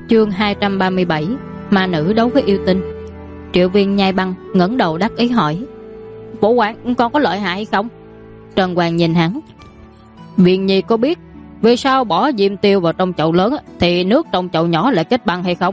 Chương 237 Ma nữ đấu với yêu tinh. Triệu Viên nhai băng ngẩng đầu đắc ý hỏi: Vũ Quang, con có lợi hại hay không? Trần Hoàng nhìn hắn: Viên Nhi có biết vì sao bỏ diêm tiêu vào trong chậu lớn thì nước trong chậu nhỏ lại kết băng hay không?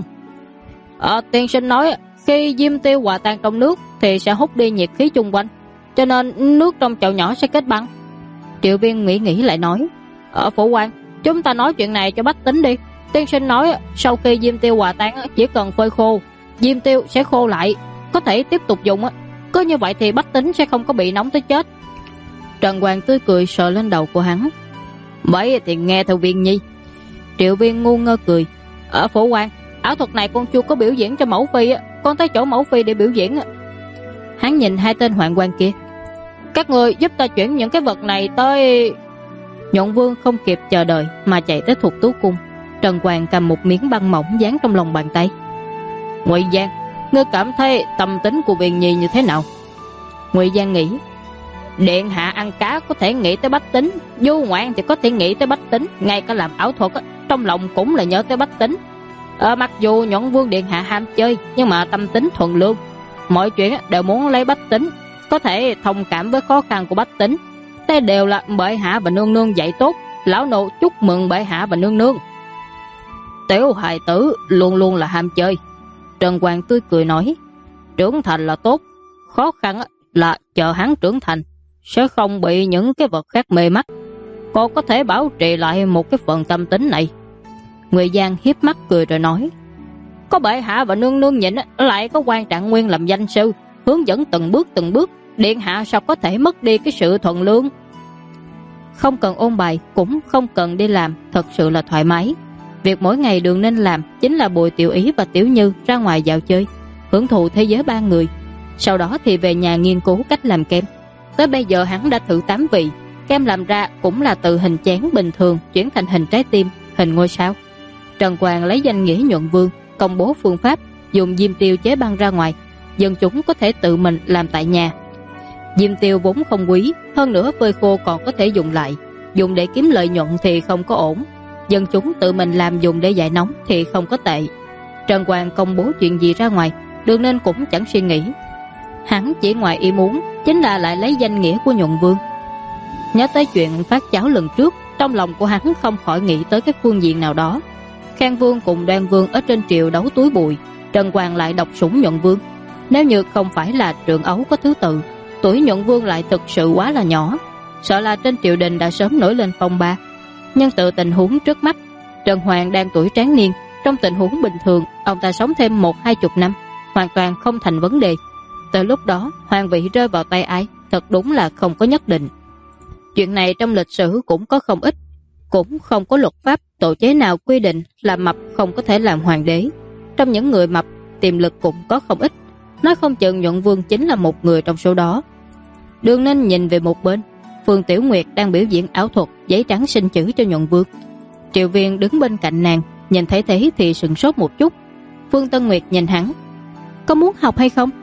Tiên sinh nói khi diêm tiêu hòa tan trong nước thì sẽ hút đi nhiệt khí chung quanh, cho nên nước trong chậu nhỏ sẽ kết băng. Triệu Viên nghĩ lại nói: Vũ Quang, chúng ta nói chuyện này cho bách tính đi. Tiên sinh nói sau khi diêm tiêu hòa tan chỉ cần phơi khô, diêm tiêu sẽ khô lại, có thể tiếp tục dùng. Có như vậy thì bách tính sẽ không có bị nóng tới chết. Trần Hoàng tươi cười sờ lên đầu của hắn: Vậy thì nghe theo Viên Nhi. Triệu Viên ngu ngơ cười: Phổ Quang, ảo thuật này con chưa có biểu diễn cho mẫu phi, con tới chỗ mẫu phi để biểu diễn. Hắn nhìn hai tên hoạn quan kia: Các người giúp ta chuyển những cái vật này tới... Nhuận Vương không kịp chờ đợi mà chạy tới Thục Tú Cung. Trần Hoàng cầm một miếng băng mỏng dán trong lòng bàn tay. Ngụy Giang, ngươi cảm thấy tâm tính của Viên Nhi như thế nào? Ngụy Giang nghĩ: Điện hạ ăn cá có thể nghĩ tới bách tính, du ngoạn thì có thể nghĩ tới bách tính, ngay cả làm ảo thuật trong lòng cũng là nhớ tới bách tính. Mặc dù Nhuận Vương điện hạ ham chơi, nhưng mà tâm tính thuần lương, mọi chuyện đều muốn lấy bách tính, có thể thông cảm với khó khăn của bách tính. Đây đều là bệ hạ và nương nương dạy tốt, lão nô chúc mừng bệ hạ và nương nương. Tiểu hài tử luôn luôn là ham chơi. Trần Hoàng tươi cười nói: Trưởng thành là tốt, khó khăn là chờ hắn trưởng thành, sẽ không bị những cái vật khác mê mắt, còn có thể bảo trì lại một cái phần tâm tính này. Ngụy Giang hiếp mắt cười rồi nói: Có bệ hạ và nương nương nhịn, lại có quan Trạng Nguyên làm danh sư hướng dẫn từng bước, điện hạ sao có thể mất đi cái sự thuần lương. Không cần ôn bài, cũng không cần đi làm, thật sự là thoải mái. Việc mỗi ngày Đường nên làm chính là bồi Tiểu Ý và Tiểu Như ra ngoài dạo chơi, hưởng thụ thế giới ba người. Sau đó thì về nhà nghiên cứu cách làm kem. Tới bây giờ hắn đã thử 8 vị, kem làm ra cũng là từ hình chén bình thường chuyển thành hình trái tim, hình ngôi sao. Trần Hoàng lấy danh nghĩa Nhuận Vương công bố phương pháp dùng diêm tiêu chế băng ra ngoài, dân chúng có thể tự mình làm tại nhà. Diêm tiêu vốn không quý, hơn nữa phơi khô còn có thể dùng lại, dùng để kiếm lợi nhuận thì không có ổn. Dân chúng tự mình làm dùng để giải nóng thì không có tệ. Trần Hoàng công bố chuyện gì ra ngoài, Đường nên cũng chẳng suy nghĩ. Hắn chỉ ngoài ý muốn chính là lại lấy danh nghĩa của Nhuận Vương. Nhớ tới chuyện phát cháo lần trước, trong lòng của hắn không khỏi nghĩ tới cái phương diện nào đó. Khang Vương cùng Đoan Vương ở trên triều đấu túi bụi, Trần Hoàng lại độc sủng Nhuận Vương. Nếu như không phải là trưởng ấu có thứ tự, tuổi Nhuận Vương lại thực sự quá là nhỏ, sợ là trên triều đình đã sớm nổi lên phong ba. Nhưng tự tình huống trước mắt, Trần Hoàng đang tuổi tráng niên, trong tình huống bình thường ông ta sống thêm 10-20 năm hoàn toàn không thành vấn đề. Từ lúc đó hoàng vị rơi vào tay ai thật đúng là không có nhất định. Chuyện này trong lịch sử cũng có không ít, cũng không có luật pháp tổ chế nào quy định là mập không có thể làm hoàng đế. Trong những người mập, tiềm lực cũng có không ít, nói không chừng Nhuận Vương chính là một người trong số đó. Đường nên nhìn về một bên, Phương Tiểu Nguyệt đang biểu diễn ảo thuật giấy trắng sinh chữ cho Nhuận Vương. Triệu Viên đứng bên cạnh nàng, nhìn thấy thế thì sửng sốt một chút. Phương Tân Nguyệt nhìn hắn: Có muốn học hay không?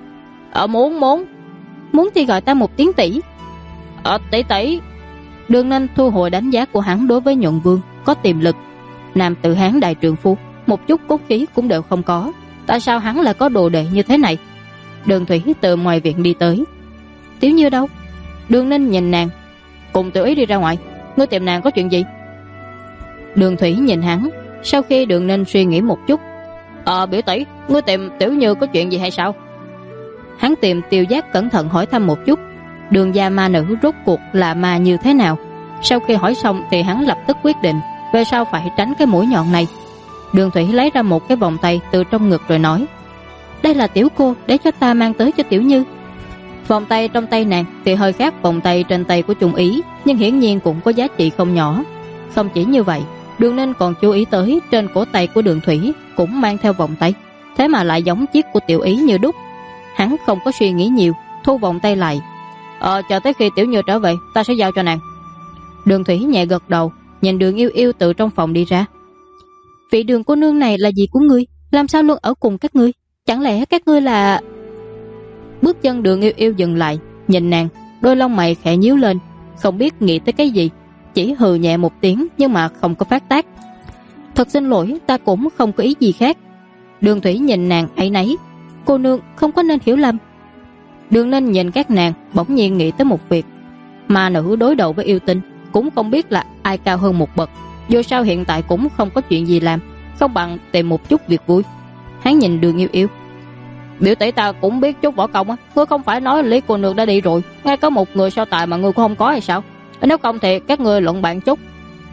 Muốn thì gọi ta một tiếng tỷ. Tỷ. Đường nên thu hồi đánh giá của hắn đối với Nhuận Vương có tiềm lực. Nam tử Hán đại trượng phu, một chút cốt khí cũng đều không có, tại sao hắn lại có đồ đệ như thế này? Đường Thủy từ ngoài viện đi tới. Tiểu Như đâu? Đường nên nhìn nàng: Cùng Tiểu Ý đi ra ngoài, ngươi tìm nàng có chuyện gì? Đường Thủy nhìn hắn, sau khi Đường nên suy nghĩ một chút: Biểu tỷ, ngươi tìm Tiểu Như có chuyện gì hay sao? Hắn tìm Tiêu Giác cẩn thận hỏi thăm một chút, Đường gia ma nữ rốt cuộc là ma như thế nào. Sau khi hỏi xong thì hắn lập tức quyết định về sau phải tránh cái mũi nhọn này. Đường Thủy lấy ra một cái vòng tay từ trong ngực rồi nói: Đây là tiểu cô để cho ta mang tới cho Tiểu Như. Vòng tay trong tay nàng thì hơi khác vòng tay trên tay của Trung Ý, nhưng hiển nhiên cũng có giá trị không nhỏ. Không chỉ như vậy, Đường nên còn chú ý tới trên cổ tay của Đường Thủy cũng mang theo vòng tay, thế mà lại giống chiếc của Tiểu Ý như đúc. Hắn không có suy nghĩ nhiều, thu vòng tay lại. Chờ tới khi Tiểu Như trở về ta sẽ giao cho nàng. Đường Thủy nhẹ gật đầu, nhìn Đường Yêu Yêu từ trong phòng đi ra. Vị Đường cô nương này là gì của ngươi? Làm sao luôn ở cùng các ngươi? Chẳng lẽ các ngươi là... Bước chân Đường Yêu Yêu dừng lại, nhìn nàng, đôi lông mày khẽ nhíu lên, không biết nghĩ tới cái gì, chỉ hừ nhẹ một tiếng nhưng mà không có phát tác. Thật xin lỗi, ta cũng không có ý gì khác. Đường Thủy nhìn nàng áy náy. Cô nương không có nên hiểu lầm. Đường Ninh nhìn các nàng, bỗng nhiên nghĩ tới một việc. Ma nữ đối đầu với yêu tinh, cũng không biết là ai cao hơn một bậc. Dù sao hiện tại cũng không có chuyện gì làm, không bằng tìm một chút việc vui. Hắn nhìn Đường Yêu Yêu. Biểu tỷ ta cũng biết chút võ công á, ngươi không phải nói Lý cô nương đã đi rồi, ngay có một người so tài mà ngươi cũng không có hay sao? Nếu không thì các ngươi luận bàn chút.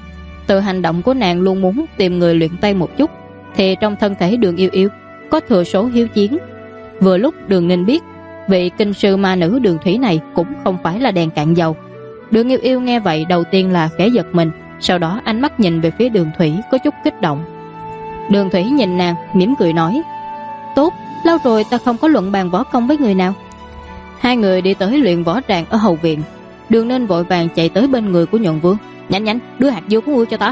Từ hành động của nàng luôn muốn tìm người luyện tay một chút, thì trong thân thể Đường Yêu Yêu có thừa số hiếu chiến. Vừa lúc Đường Ninh biết vị kinh sư ma nữ Đường Thủy này cũng không phải là đèn cạn dầu. Đường Yêu Yêu nghe vậy đầu tiên là khẽ giật mình, sau đó ánh mắt nhìn về phía Đường Thủy có chút kích động. Đường Thủy nhìn nàng mỉm cười nói: Tốt, lâu rồi ta không có luận bàn võ công với người nào. Hai người đi tới luyện võ tràng ở hậu viện. Đường Ninh vội vàng chạy tới bên người của Nhuận Vương. Nhanh nhanh, đưa hạt dưa của ngươi cho ta.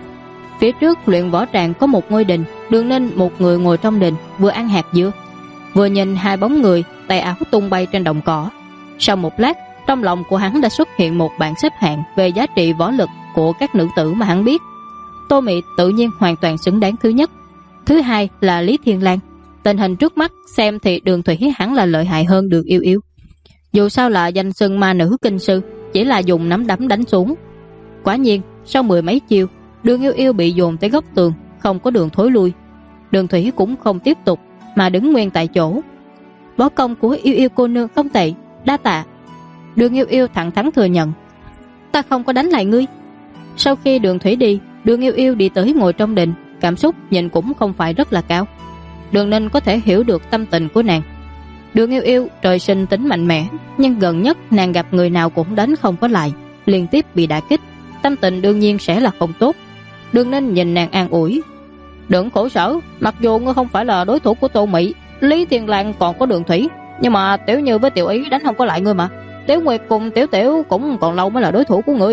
Phía trước luyện võ tràng có một ngôi đình. Đường Ninh một người ngồi trong đình, vừa ăn hạt dưa, vừa nhìn hai bóng người tay áo tung bay trên đồng cỏ. Sau một lát, trong lòng của hắn đã xuất hiện một bảng xếp hạng về giá trị võ lực của các nữ tử mà hắn biết. Tô Mị tự nhiên hoàn toàn xứng đáng thứ nhất. Thứ hai là Lý Thiên Lang. Tình hình trước mắt xem thì Đường Thủy hẳn là lợi hại hơn Đường Yêu Yêu. Dù sao là danh xưng ma nữ kinh sư, chỉ là dùng nắm đấm đánh xuống. Quả nhiên sau mười mấy chiêu, Đường Yêu Yêu bị dồn tới góc tường, không có đường thối lui. Đường Thủy cũng không tiếp tục mà đứng nguyên tại chỗ. Võ công của Yêu Yêu cô nương không tệ, đa tạ. Đường Yêu Yêu thẳng thắn thừa nhận. Ta không có đánh lại ngươi. Sau khi Đường Thủy đi, Đường Yêu Yêu đi tới ngồi trong đình, cảm xúc nhìn cũng không phải rất là cao. Đường Ninh có thể hiểu được tâm tình của nàng. Đường Yêu Yêu trời sinh tính mạnh mẽ, nhưng gần nhất nàng gặp người nào cũng đánh không có lại, liên tiếp bị đả kích, tâm tình đương nhiên sẽ là không tốt. Đường Ninh nhìn nàng an ủi: Đừng khổ sở, mặc dù ngươi không phải là đối thủ của Tô Mị, Lý Thiên Lang còn có Đường Thủy, nhưng mà Tiểu Như với Tiểu Ý đánh không có lại ngươi mà. Tiểu Nguyệt cùng Tiểu Tiểu cũng còn lâu mới là đối thủ của ngươi.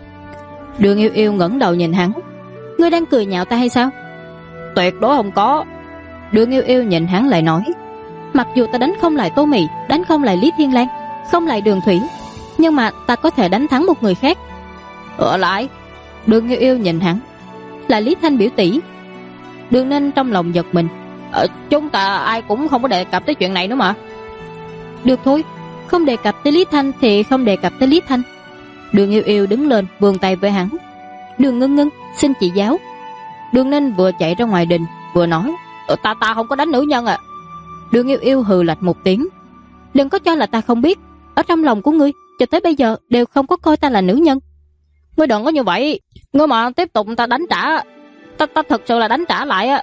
Đường Yêu Yêu ngẩng đầu nhìn hắn. Ngươi đang cười nhạo ta hay sao? Tuyệt đối không có. Đường Yêu Yêu nhìn hắn lại nói: Mặc dù ta đánh không lại Tô Mị, đánh không lại Lý Thiên Lang, không lại Đường Thủy, nhưng mà ta có thể đánh thắng một người khác. Ở lại. Đường Yêu Yêu nhìn hắn. Là Lý Thanh biểu tỷ. Đường Ninh trong lòng giật mình. Chúng ta ai cũng không có đề cập tới chuyện này nữa mà. Được thôi, không đề cập tới Lý Thanh thì không đề cập tới Lý Thanh. Đường Yêu Yêu đứng lên vươn tay với hắn. Đường Ngân Ngân, xin chị giáo. Đường Ninh vừa chạy ra ngoài đình vừa nói: Ta không có đánh nữ nhân à. Đường Yêu Yêu hừ lạnh một tiếng. Đừng có cho là ta không biết, ở trong lòng của ngươi cho tới bây giờ đều không có coi ta là nữ nhân. Ngươi đừng có như vậy, ngươi mà tiếp tục ta đánh trả, ta thật sự là đánh trả lại á.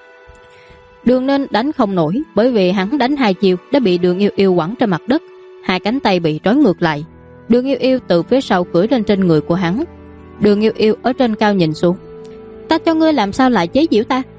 Đường Ninh đánh không nổi, bởi vì hắn đánh hai chiều đã bị Đường Yêu Yêu quẳng trên mặt đất, hai cánh tay bị trói ngược lại. Đường Yêu Yêu từ phía sau cưỡi lên trên người của hắn. Đường Yêu Yêu ở trên cao nhìn xuống. Ta cho ngươi làm sao lại chế giễu ta?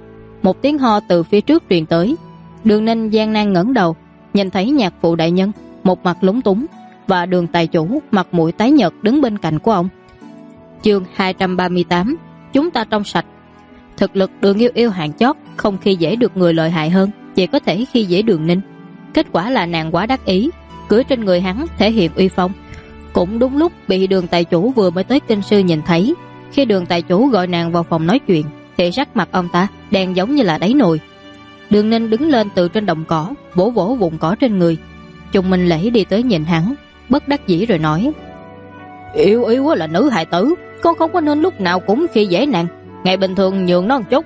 Một tiếng ho từ phía trước truyền tới. Đường Ninh gian nan ngẩng đầu, nhìn thấy nhạc phụ đại nhân một mặt lúng túng và Đường tài chủ mặt mũi tái nhợt đứng bên cạnh của ông. Chương 238. Chúng ta trong sạch. Thực lực Đường Yêu Yêu hạng chót, không khi dễ được người lợi hại hơn, chỉ có thể khi dễ Đường Ninh. Kết quả là nàng quá đắc ý, cưỡi trên người hắn thể hiện uy phong. Cũng đúng lúc bị Đường tài chủ vừa mới tới kinh sư nhìn thấy. Khi Đường tài chủ gọi nàng vào phòng nói chuyện thì sắc mặt ông ta đen giống như là đáy nồi. Đường Ninh đứng lên từ trên đồng cỏ, vỗ vỗ vùng cỏ trên người. Trùng Minh Lễ đi tới nhìn hắn, bất đắc dĩ rồi nói: Yêu Yêu là nữ hài tử, con không có nên lúc nào cũng khi dễ nàng, ngày bình thường nhường nó một chút.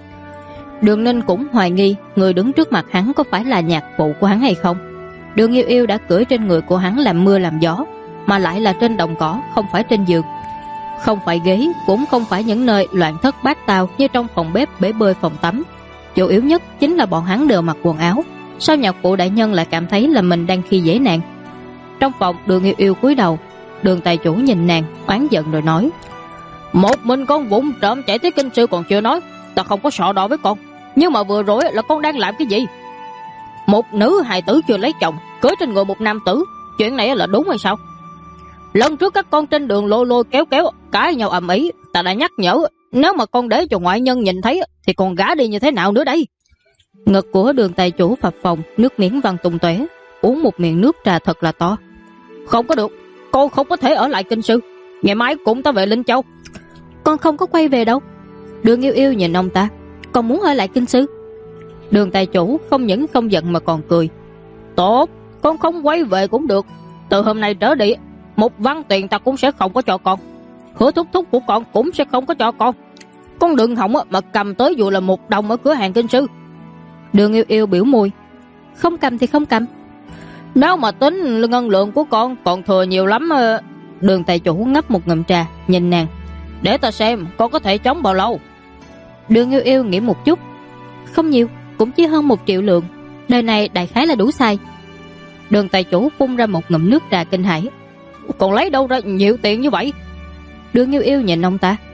Đường Ninh cũng hoài nghi người đứng trước mặt hắn có phải là nhạc phụ của hắn hay không. Đường Yêu Yêu đã cưỡi trên người của hắn làm mưa làm gió, mà lại là trên đồng cỏ, không phải trên giường, không phải ghế, cũng không phải những nơi loạn thất bát tao như trong phòng bếp, bể bơi, phòng tắm. Chủ yếu nhất chính là bọn hắn đều mặc quần áo. Sao nhạc phụ đại nhân lại cảm thấy là mình đang khi dễ nàng? Trong phòng, Đường Yêu Yêu cúi đầu. Đường tài chủ nhìn nàng oán giận rồi nói: Một mình con vụng trộm chạy tới kinh sư còn chưa nói, ta không có sợ đỏ với con, nhưng mà vừa rồi là con đang làm cái gì? Một nữ hài tử chưa lấy chồng cưỡi trên người một nam tử, chuyện này là đúng hay sao? Lần trước các con trên đường lôi lôi kéo kéo cãi nhau ầm ĩ, ta đã nhắc nhở, nếu mà con để cho ngoại nhân nhìn thấy thì con gả đi như thế nào nữa đây? Ngực của Đường tài chủ phập phồng, nước miếng văng tung tóe, uống một miệng nước trà thật là to. Không có được, con không có thể ở lại kinh sư, ngày mai cũng ta về Linh Châu. Con không có quay về đâu. Đường Yêu Yêu nhìn ông ta, còn muốn ở lại kinh sư. Đường tài chủ không những không giận mà còn cười. Tốt, con không quay về cũng được. Từ hôm nay trở đi, một văn tiền ta cũng sẽ không có cho con. Hứa thúc thúc của con cũng sẽ không có cho con. Con đừng hỏng mà cầm tới dù là 1 đồng ở cửa hàng kinh sư. Đường Yêu Yêu biểu môi. Không cầm thì không cầm. Nếu mà tính ngân lượng của con còn thừa nhiều lắm. Đường tài chủ ngấp một ngụm trà, nhìn nàng. Để ta xem con có thể chống bao lâu. Đường Yêu Yêu nghĩ một chút. Không nhiều, cũng chỉ hơn 1 triệu lượng. Đời này đại khái là đủ xài. Đường tài chủ phun ra một ngụm nước trà kinh hãi. Còn lấy đâu ra nhiều tiền như vậy? Đường Yêu Yêu nhìn ông ta.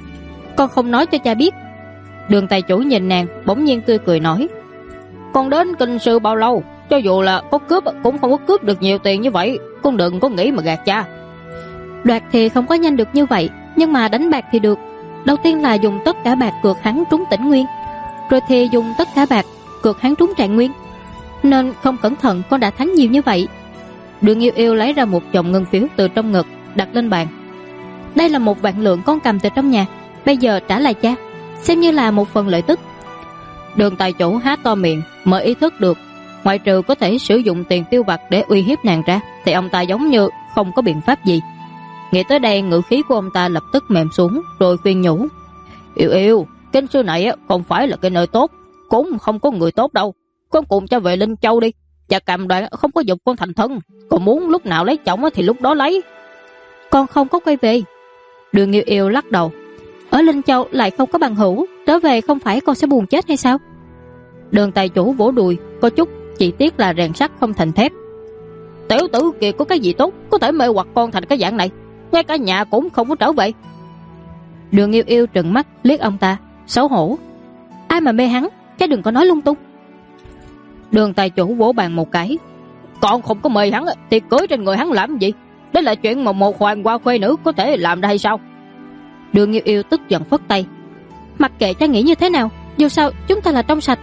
Con không nói cho cha biết. Đường tài chủ nhìn nàng, bỗng nhiên tươi cười nói. Con đến kinh sư bao lâu, cho dù là có cướp cũng không có cướp được nhiều tiền như vậy. Con đừng có nghĩ mà gạt cha. Đoạt thì không có nhanh được như vậy, nhưng mà đánh bạc thì được. Đầu tiên là dùng tất cả bạc cược hắn trúng Tĩnh Nguyên, rồi thì dùng tất cả bạc cược hắn trúng Trạng Nguyên. Nên không cẩn thận con đã thắng nhiều như vậy. Đường Yêu Yêu lấy ra một chồng ngân phiếu từ trong ngực, đặt lên bàn. Đây là 1 vạn lượng con cầm từ trong nhà, bây giờ trả lại cha, xem như là một phần lợi tức. Đường tài chủ há to miệng, mới ý thức được, ngoại trừ có thể sử dụng tiền tiêu vặt để uy hiếp nàng ra, thì ông ta giống như không có biện pháp gì. Nghĩ tới đây, ngữ khí của ông ta lập tức mềm xuống, rồi khuyên nhủ. Yêu Yêu, kinh sư này không phải là cái nơi tốt, cũng không có người tốt đâu. Con cùng cha về Linh Châu đi, cha cam đoan không có giục con thành thân. Còn muốn lúc nào lấy chồng thì lúc đó lấy. Con không có quay về. Đường Yêu Yêu lắc đầu. Ở Linh Châu lại không có bằng hữu, trở về không phải con sẽ buồn chết hay sao? Đường tài chủ vỗ đùi, có chút chỉ tiếc là rèn sắt không thành thép. Tiểu tử kia có cái gì tốt có thể mê hoặc con thành cái dạng này, ngay cả nhà cũng không có trở về. Đường Yêu Yêu trừng mắt liếc ông ta, xấu hổ. Ai mà mê hắn, cái đừng có nói lung tung. Đường tài chủ vỗ bàn một cái. Con không có mê hắn thì cưới trên người hắn làm gì? Đó là chuyện mà một hoàng hoa khuê nữ có thể làm ra hay sao? Đường Yêu Yêu tức giận phất tay. Mặc kệ cha nghĩ như thế nào, dù sao chúng ta là trong sạch.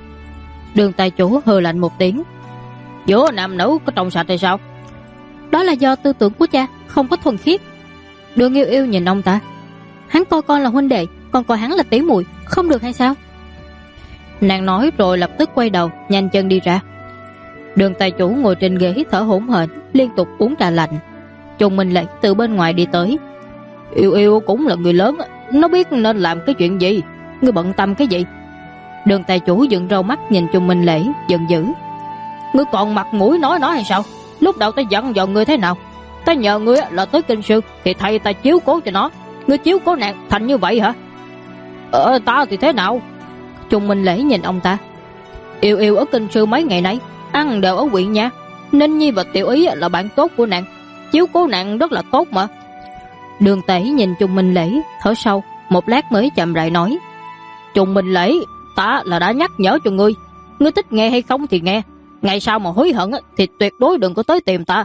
Đường tài chủ hừ lạnh một tiếng. Giữa nam nữ có trong sạch hay sao? Đó là do tư tưởng của cha không có thuần khiết. Đường Yêu Yêu nhìn ông ta. Hắn coi con là huynh đệ, còn coi hắn là tỷ muội, không được hay sao? Nàng nói rồi lập tức quay đầu, nhanh chân đi ra. Đường tài chủ ngồi trên ghế thở hổn hển, liên tục uống trà lạnh. Chồng mình lại từ bên ngoài đi tới. Yêu Yêu cũng là người lớn, nó biết nên làm cái chuyện gì. Ngươi bận tâm cái gì? Đường tài chủ dựng râu mắt nhìn Trung Minh Lễ, giận dữ. Ngươi còn mặt mũi nói hay sao? Lúc đầu ta dặn dò ngươi thế nào? Ta nhờ ngươi là tới kinh sư thì thầy ta chiếu cố cho nó. Ngươi chiếu cố nàng thành như vậy hả? Ta thì thế nào? Trung Minh Lễ nhìn ông ta. Yêu Yêu ở kinh sư mấy ngày nay ăn đều ở huyện nha. Ninh Nhi và Tiểu Ý là bạn tốt của nàng, chiếu cố nàng rất là tốt mà. Đường Tể nhìn Trung Minh Lễ, thở sâu, một lát mới chậm rãi nói. Trung Minh Lễ, ta là đã nhắc nhở cho ngươi. Ngươi thích nghe hay không thì nghe. Ngày sau mà hối hận thì tuyệt đối đừng có tới tìm ta.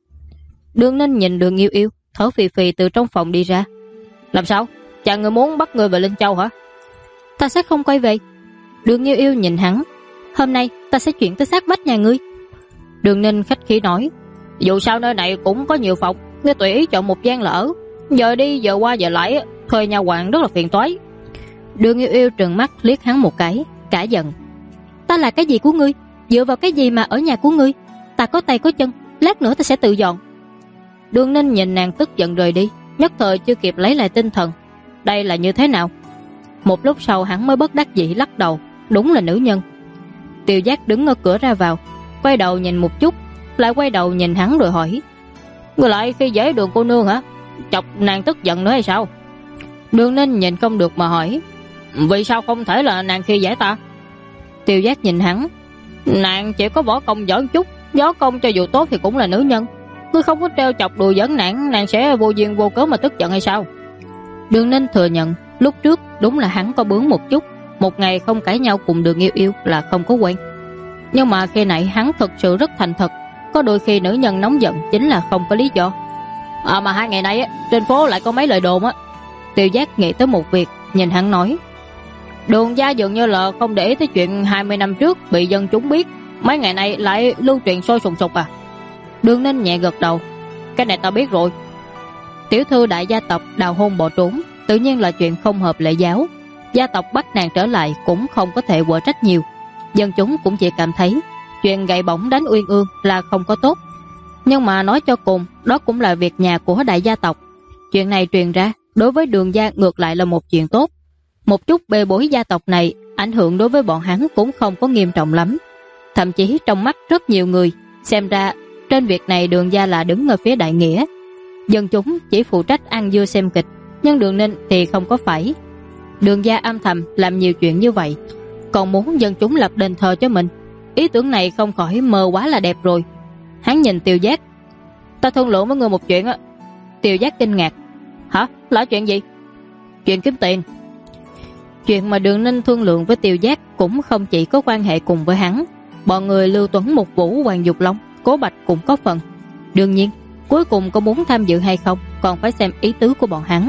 Đường Ninh nhìn Đường Yêu Yêu, thở phì phì từ trong phòng đi ra. Làm sao? Cha ngươi muốn bắt ngươi về Linh Châu hả? Ta sẽ không quay về. Đường Yêu Yêu nhìn hắn. Hôm nay ta sẽ chuyển tới sát vách nhà ngươi. Đường Ninh khách khí nói. Dù sao nơi này cũng có nhiều phòng, ngươi tùy ý chọn một gian là ở. Giờ đi giờ qua giờ lại, thuê nhà quản rất là phiền toái. Đường Yêu Yêu trừng mắt liếc hắn một cái, cả giận. Ta là cái gì của ngươi? Dựa vào cái gì mà ở nhà của ngươi? Ta có tay có chân, lát nữa ta sẽ tự dọn. Đường Ninh nhìn nàng tức giận rời đi, nhất thời chưa kịp lấy lại tinh thần. Đây là như thế nào? Một lúc sau hắn mới bất đắc dĩ lắc đầu. Đúng là nữ nhân. Tiêu Giác đứng ở cửa ra vào, quay đầu nhìn một chút, lại quay đầu nhìn hắn rồi hỏi. Ngươi lại khi dễ Đường cô nương hả? Chọc nàng tức giận nữa hay sao? Đường Ninh nhìn không được mà hỏi. Vì sao không thể là nàng khi dễ ta? Tiêu Giác nhìn hắn. Nàng chỉ có võ công giỏi chút, võ công cho dù tốt thì cũng là nữ nhân. Ngươi không có treo chọc đùa giỡn nàng sẽ vô duyên vô cớ mà tức giận hay sao? Đường Ninh thừa nhận lúc trước đúng là hắn có bướng một chút. Một ngày không cãi nhau cùng Đường Yêu Yêu là không có quen. Nhưng mà khi nãy hắn thực sự rất thành thật. Có đôi khi nữ nhân nóng giận chính là không có lý do. Mà 2 ngày nay trên phố lại có mấy lời đồn á. Tiêu Giác nghĩ tới một việc, nhìn hắn nói. Đường gia dường như là không để ý tới chuyện 20 năm trước bị dân chúng biết, mấy ngày nay lại lưu truyền sôi sùng sục à? Đường Ninh nhẹ gật đầu. Cái này ta biết rồi. Tiểu thư đại gia tộc đào hôn bỏ trốn, tự nhiên là chuyện không hợp lễ giáo. Gia tộc bắt nàng trở lại cũng không có thể quở trách nhiều. Dân chúng cũng chỉ cảm thấy chuyện gậy bổng đánh Uyên Ương là không có tốt. Nhưng mà nói cho cùng, đó cũng là việc nhà của đại gia tộc. Chuyện này truyền ra, đối với Đường gia ngược lại là một chuyện tốt. Một chút bê bối gia tộc này, ảnh hưởng đối với bọn hắn cũng không có nghiêm trọng lắm. Thậm chí trong mắt rất nhiều người, xem ra trên việc này Đường gia là đứng ở phía đại nghĩa. Dân chúng chỉ phụ trách ăn dưa xem kịch, nhưng Đường Ninh thì không có phải. Đường gia âm thầm làm nhiều chuyện như vậy, còn muốn dân chúng lập đền thờ cho mình. Ý tưởng này không khỏi mơ quá là đẹp rồi. Hắn nhìn Tiêu Giác. Ta thương lượng với người một chuyện á. Tiêu Giác kinh ngạc. Hả? Là chuyện gì? Chuyện kiếm tiền. Chuyện mà Đường Ninh thương lượng với Tiêu Giác cũng không chỉ có quan hệ cùng với hắn. Bọn người Lưu Tuấn, Mục Vũ, Hoàng Dục Long, Cố Bạch cũng có phần. Đương nhiên, cuối cùng có muốn tham dự hay không còn phải xem ý tứ của bọn hắn.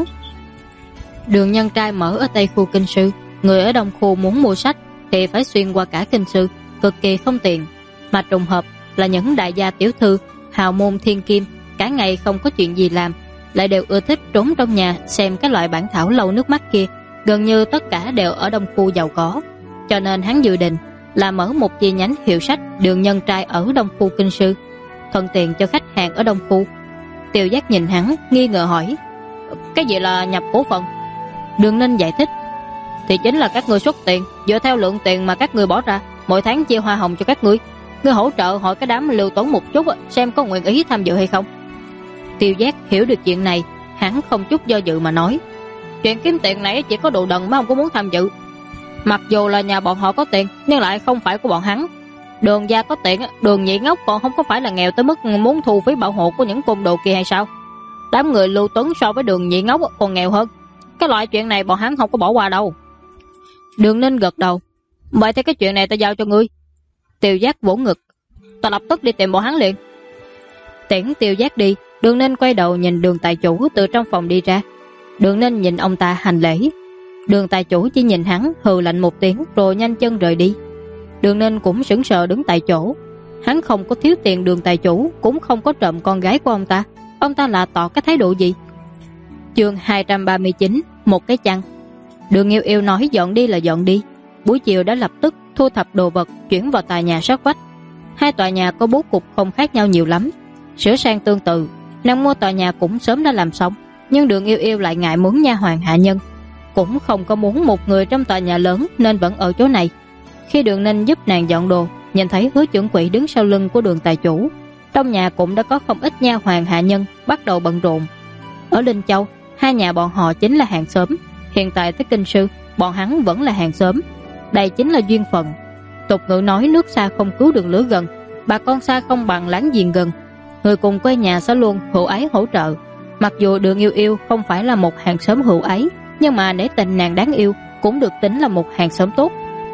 Đường Nhân Trai mở ở Tây khu Kinh Sư, người ở Đông khu muốn mua sách thì phải xuyên qua cả Kinh Sư, cực kỳ không tiện. Mà trùng hợp là những đại gia tiểu thư, hào môn thiên kim cả ngày không có chuyện gì làm, lại đều ưa thích trốn trong nhà xem cái loại bản thảo lâu nước mắt kia. Gần như tất cả đều ở Đông khu giàu có, cho nên hắn dự định là mở một chi nhánh hiệu sách Đường Nhân Trai ở Đông khu Kinh Sư, thuận tiện cho khách hàng ở Đông khu. Tiêu Giác nhìn hắn nghi ngờ hỏi, cái gì là nhập cổ phần? Đường Ninh giải thích, thì chính là các ngươi xuất tiền, dựa theo lượng tiền mà các ngươi bỏ ra, mỗi tháng chia hoa hồng cho các ngươi. Ngươi hỗ trợ hỏi cái đám Lưu Tuấn một chút xem có nguyện ý tham dự hay không. Tiêu Giác hiểu được chuyện này, hắn không chút do dự mà nói, chuyện kiếm tiền này chỉ có đồ đần mới không có muốn tham dự. Mặc dù là nhà bọn họ có tiền, nhưng lại không phải của bọn hắn. Đường gia có tiền, Đường Nhị Ngốc còn không có phải là nghèo tới mức muốn thu phí bảo hộ của những côn đồ kia hay sao? Đám người Lưu Tuấn so với Đường Nhị Ngốc còn nghèo hơn. Cái loại chuyện này bọn hắn không có bỏ qua đâu. Đường Ninh gật đầu, vậy thì cái chuyện này ta giao cho ngươi. Tiêu Giác vỗ ngực, ta lập tức đi tìm bọn hắn liền. Tiễn Tiêu Giác đi, Đường Ninh quay đầu nhìn Đường tài chủ từ trong phòng đi ra. Đường Ninh nhìn ông ta hành lễ. Đường tài chủ chỉ nhìn hắn hừ lạnh một tiếng rồi nhanh chân rời đi. Đường Ninh cũng sững sờ đứng tại chỗ. Hắn không có thiếu tiền Đường tài chủ, cũng không có trộm con gái của ông ta. Ông ta là tỏ cái thái độ gì? Chương 239, một cái chăn. Đường Yêu Yêu nói dọn đi là dọn đi. Buổi chiều đã lập tức thu thập đồ vật chuyển vào tòa nhà sát vách. Hai tòa nhà có bố cục không khác nhau nhiều lắm, sửa sang tương tự. Nàng mua tòa nhà cũng sớm đã làm xong, nhưng Đường Yêu Yêu lại ngại muốn nha hoàn hạ nhân, cũng không có muốn một người trong tòa nhà lớn nên vẫn ở chỗ này. Khi Đường Ninh giúp nàng dọn đồ, nhìn thấy Hứa Chuẩn Quỷ đứng sau lưng của Đường tài chủ. Trong nhà cũng đã có không ít nha hoàn hạ nhân bắt đầu bận rộn. Ở Linh Châu, hai nhà bọn họ chính là hàng xóm. Hiện tại tới Kinh Sư, bọn hắn vẫn là hàng xóm. Đây chính là duyên phận. Tục ngữ nói nước xa không cứu được lửa gần, bà con xa không bằng láng giềng gần. Người cùng quê nhà sẽ luôn hữu ái hỗ trợ. Mặc dù Đường Yêu Yêu không phải là một hàng xóm hữu ái, nhưng mà nể tình nàng đáng yêu cũng được tính là một hàng xóm tốt.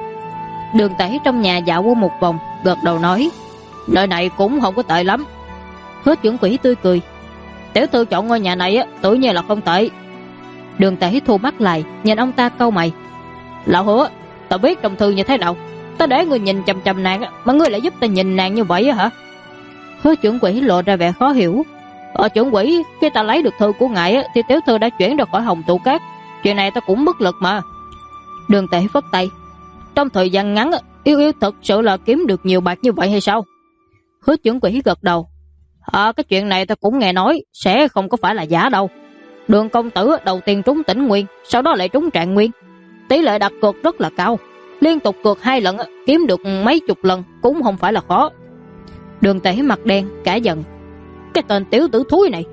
Đường Tẩy trong nhà dạo qua một vòng, gật đầu nói, nơi này cũng không có tệ lắm. Hứa Chuẩn Quỷ tươi cười, tiểu thư chọn ngôi nhà này tự nhiên là không tệ. Đường Tẩy thu mắt lại, nhìn ông ta cau mày, lão Hứa, ta biết trong thư như thế nào, ta để người nhìn chằm chằm nàng mà ngươi lại giúp ta nhìn nàng như vậy hả? Hứa Chuẩn Quỷ lộ ra vẻ khó hiểu. Chuẩn Quỷ, khi ta lấy được thư của ngài thì tiểu thư đã chuyển ra khỏi Hồng Tụ Cát, chuyện này ta cũng bất lực mà. Đường Tẩy phất tay, trong thời gian ngắn Yêu Yêu thật sự là kiếm được nhiều bạc như vậy hay sao? Hứa Chuẩn Quỷ gật đầu, cái chuyện này ta cũng nghe nói sẽ không có phải là giả đâu. Đường công tử đầu tiên trúng Tỉnh Nguyên, sau đó lại trúng Trạng Nguyên, tỷ lệ đặt cược rất là cao, liên tục cược 2 lần kiếm được mấy chục lần cũng không phải là khó. Đường Tẩy mặt đen cả giận, cái tên tiểu tử thúi này.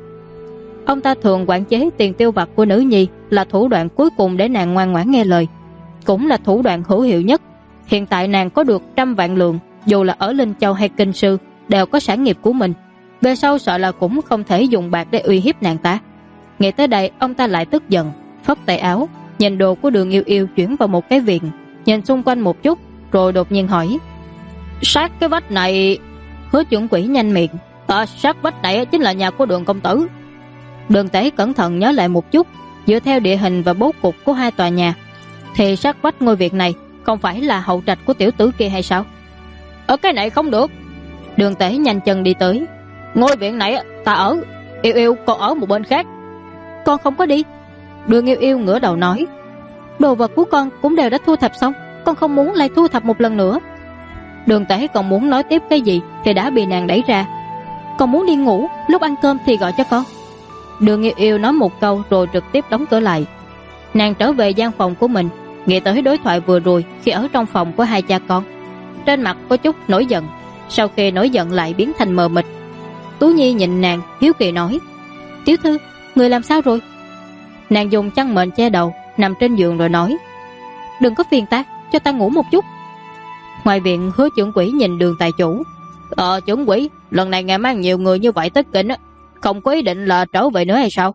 Ông ta thường quản chế tiền tiêu vặt của nữ nhi là thủ đoạn cuối cùng để nàng ngoan ngoãn nghe lời, cũng là thủ đoạn hữu hiệu nhất. Hiện tại nàng có được 100 vạn lượng, dù là ở Linh Châu hay Kinh Sư đều có sản nghiệp của mình, về sau sợ là cũng không thể dùng bạc để uy hiếp nàng ta. Nghĩ tới đây ông ta lại tức giận, phất tay áo, nhìn đồ của Đường Yêu Yêu chuyển vào một cái viện, nhìn xung quanh một chút rồi đột nhiên hỏi, sát cái vách này? Hứa Chuẩn Quỷ nhanh miệng, sát vách này chính là nhà của Đường công tử. Đường Tẩy cẩn thận nhớ lại một chút, dựa theo địa hình và bố cục của hai tòa nhà thì sát vách ngôi viện này không phải là hậu trạch của tiểu tử kia hay sao? Ở cái này không được. Đường Tẩy nhanh chân đi tới, ngôi viện này ta ở, Yêu Yêu còn ở một bên khác. Con không có đi. Đường Yêu Yêu ngửa đầu nói, Đồ vật của con cũng đều đã thu thập xong, con không muốn lại thu thập một lần nữa. Đường Tể còn muốn nói tiếp cái gì thì đã bị nàng đẩy ra. Con muốn đi ngủ, lúc ăn cơm thì gọi cho con. Đường Yêu Yêu nói một câu rồi trực tiếp đóng cửa lại. Nàng trở về gian phòng của mình, nghĩ tới đối thoại vừa rồi khi ở trong phòng của hai cha con. Trên mặt có chút nổi giận, sau khi nổi giận lại biến thành mờ mịt. Tú Nhi nhìn nàng hiếu kỳ nói: Tiểu thư, người làm sao rồi? Nàng dùng chăn mền che đầu, nằm trên giường rồi nói: Đừng có phiền ta, cho ta ngủ một chút. Ngoài viện, Hứa trưởng quỹ nhìn Đường tài chủ: Trưởng quỹ, lần này ngài mang nhiều người như vậy tới Kinh á, không có ý định là trở về nữa hay sao?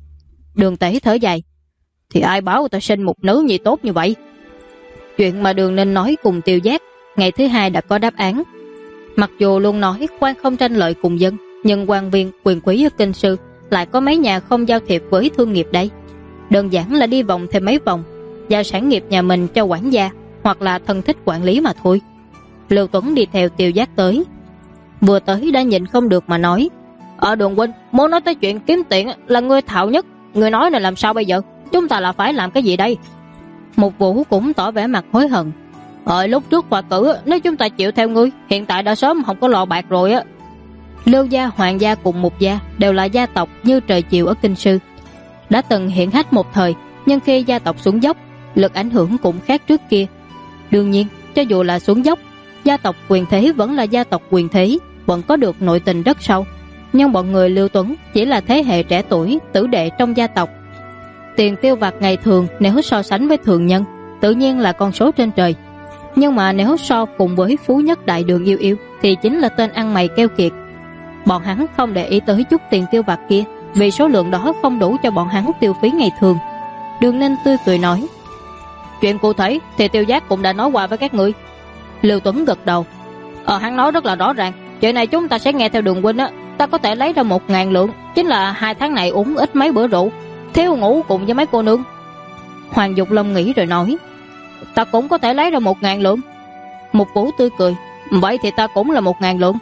Đường Tể thở dài: Thì ai bảo ta sinh một nữ nhi tốt như vậy? Chuyện mà Đường Ninh nói cùng Tiêu Giác ngày thứ hai đã có đáp án. Mặc dù luôn nói quan không tranh lợi cùng dân, nhưng quan viên quyền quý ở Kinh Sư lại có mấy nhà không giao thiệp với thương nghiệp đây. Đơn giản là đi vòng thêm mấy vòng, giao sản nghiệp nhà mình cho quản gia hoặc là thân thích quản lý mà thôi. Lưu Tuấn đi theo Tiêu Giác tới, vừa tới đã nhìn không được mà nói: Đường huynh, muốn nói tới chuyện kiếm tiền là ngươi thạo nhất, ngươi nói này làm sao bây giờ? Chúng ta là phải làm cái gì đây? Một Vũ cũng tỏ vẻ mặt hối hận: Lúc trước khoa cử, nếu chúng ta chịu theo ngươi, hiện tại đã sớm không có lọ bạc rồi á. Lưu gia, Hoàng gia cùng Mục gia đều là gia tộc như trời chiều ở Kinh Sư, đã từng hiển hách một thời, nhưng khi gia tộc xuống dốc, lực ảnh hưởng cũng khác trước kia. Đương nhiên, cho dù là xuống dốc, gia tộc quyền thế vẫn là gia tộc quyền thế, vẫn có được nội tình rất sâu. Nhưng bọn người Lưu Tuấn chỉ là thế hệ trẻ tuổi, tử đệ trong gia tộc. Tiền tiêu vặt ngày thường nếu so sánh với thường nhân, tự nhiên là con số trên trời. Nhưng mà nếu so cùng với phú nhất đại Đường Yêu Yêu thì chính là tên ăn mày keo kiệt. Bọn hắn không để ý tới chút tiền tiêu vặt kia, vì số lượng đó không đủ cho bọn hắn tiêu phí ngày thường. Đường Ninh tươi cười nói: Chuyện cụ thể thì Tiêu Giác cũng đã nói qua với các ngươi. Lưu Tuấn gật đầu: Hắn nói rất là rõ ràng, chuyện này chúng ta sẽ nghe theo Đường huynh á. Ta có thể lấy ra 1.000 lượng, chính là 2 tháng này uống ít mấy bữa rượu, thiếu ngủ cùng với mấy cô nương. Hoàng Dục Long nghĩ rồi nói: Ta cũng có thể lấy ra 1.000 lượng. Một Vũ tươi cười: Vậy thì ta cũng là 1.000 lượng.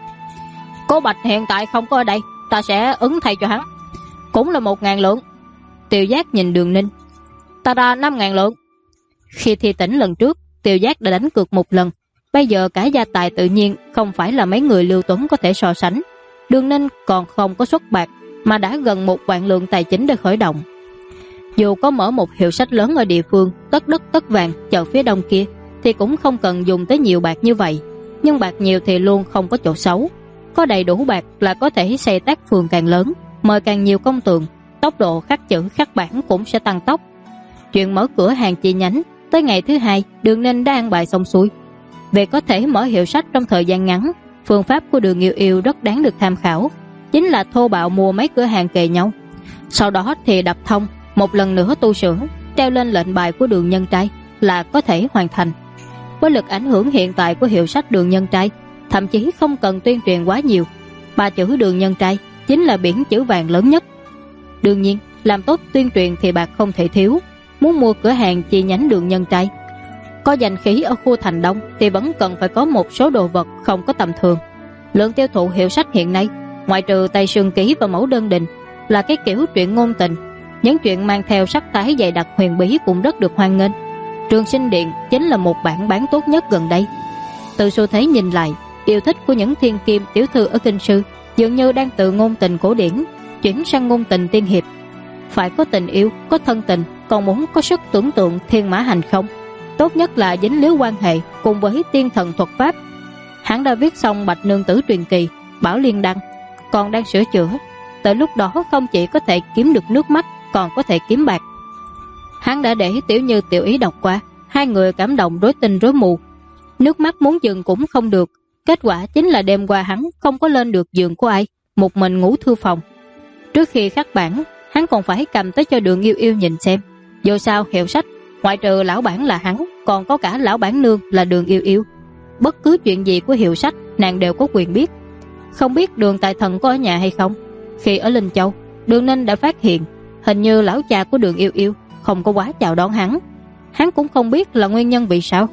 Cô Bạch hiện tại không có ở đây, ta sẽ ứng thay cho hắn, cũng là 1.000 lượng. Tiêu Giác nhìn Đường Ninh: Ta ra 5.000 lượng. Khi thi tỉnh lần trước, Tiêu Giác đã đánh cược một lần, bây giờ cả gia tài tự nhiên không phải là mấy người Lưu Tuấn có thể so sánh. Đường Ninh còn không có xuất bạc mà đã gần 1 vạn lượng tài chính để khởi động. Dù có mở một hiệu sách lớn ở địa phương tất đất tất vàng chợ phía đông kia thì cũng không cần dùng tới nhiều bạc như vậy, nhưng bạc nhiều thì luôn không có chỗ xấu. Có đầy đủ bạc là có thể xây tác phường càng lớn, mời càng nhiều công tượng, tốc độ khắc chữ khắc bản cũng sẽ tăng tốc. Chuyện mở cửa hàng chi nhánh tới ngày thứ hai, Đường Ninh đã an bài xong xuôi. Về có thể mở hiệu sách trong thời gian ngắn, phương pháp của Đường Yêu Yêu rất đáng được tham khảo, chính là thô bạo mua mấy cửa hàng kề nhau, sau đó thì đập thông, một lần nữa tu sửa, treo lên lệnh bài của Đường Nhân Trai là có thể hoàn thành. Với lực ảnh hưởng hiện tại của hiệu sách Đường Nhân Trai, thậm chí không cần tuyên truyền quá nhiều, 3 chữ Đường Nhân Trai chính là biển chữ vàng lớn nhất. Đương nhiên, làm tốt tuyên truyền thì bạc không thể thiếu. Muốn mua cửa hàng chi nhánh Đường Nhân Trai có danh khí ở khu thành Đông thì vẫn cần phải có một số đồ vật không có tầm thường. Lượng tiêu thụ hiệu sách hiện nay, ngoại trừ Tây Sương Ký và Mẫu Đơn Đình, là cái kiểu truyện ngôn tình. Những chuyện mang theo sắc thái dày đặc huyền bí cũng rất được hoan nghênh. Trường Sinh Điện chính là một bản bán tốt nhất gần đây. Từ xu thế nhìn lại, yêu thích của những thiên kim tiểu thư ở Kinh Sư dường như đang từ ngôn tình cổ điển chuyển sang ngôn tình tiên hiệp. Phải có tình yêu, có thân tình, còn muốn có sức tưởng tượng thiên mã hành không. Tốt nhất là dính líu quan hệ cùng với tiên thần thuật pháp. Hắn đã viết xong Bạch Nương Tử truyền kỳ, Bảo Liên Đăng, còn đang sửa chữa. Tới lúc đó không chỉ có thể kiếm được nước mắt, còn có thể kiếm bạc. Hắn đã để Tiểu Như Tiểu Ý đọc qua, hai người cảm động rối tinh rối mù. Nước mắt muốn dừng cũng không được. Kết quả chính là đêm qua hắn không có lên được giường của ai, một mình ngủ thư phòng. Trước khi khắc bản, hắn còn phải cầm tới cho Đường Yêu Yêu nhìn xem. Dù sao hiệu sách, ngoại trừ lão bản là hắn, còn có cả lão bản nương là Đường Yêu Yêu. Bất cứ chuyện gì của hiệu sách, nàng đều có quyền biết. Không biết Đường Tài Thần có ở nhà hay không. Khi ở Linh Châu, Đường Ninh đã phát hiện hình như lão cha của Đường Yêu Yêu không có quá chào đón hắn. Hắn cũng không biết là nguyên nhân vì sao.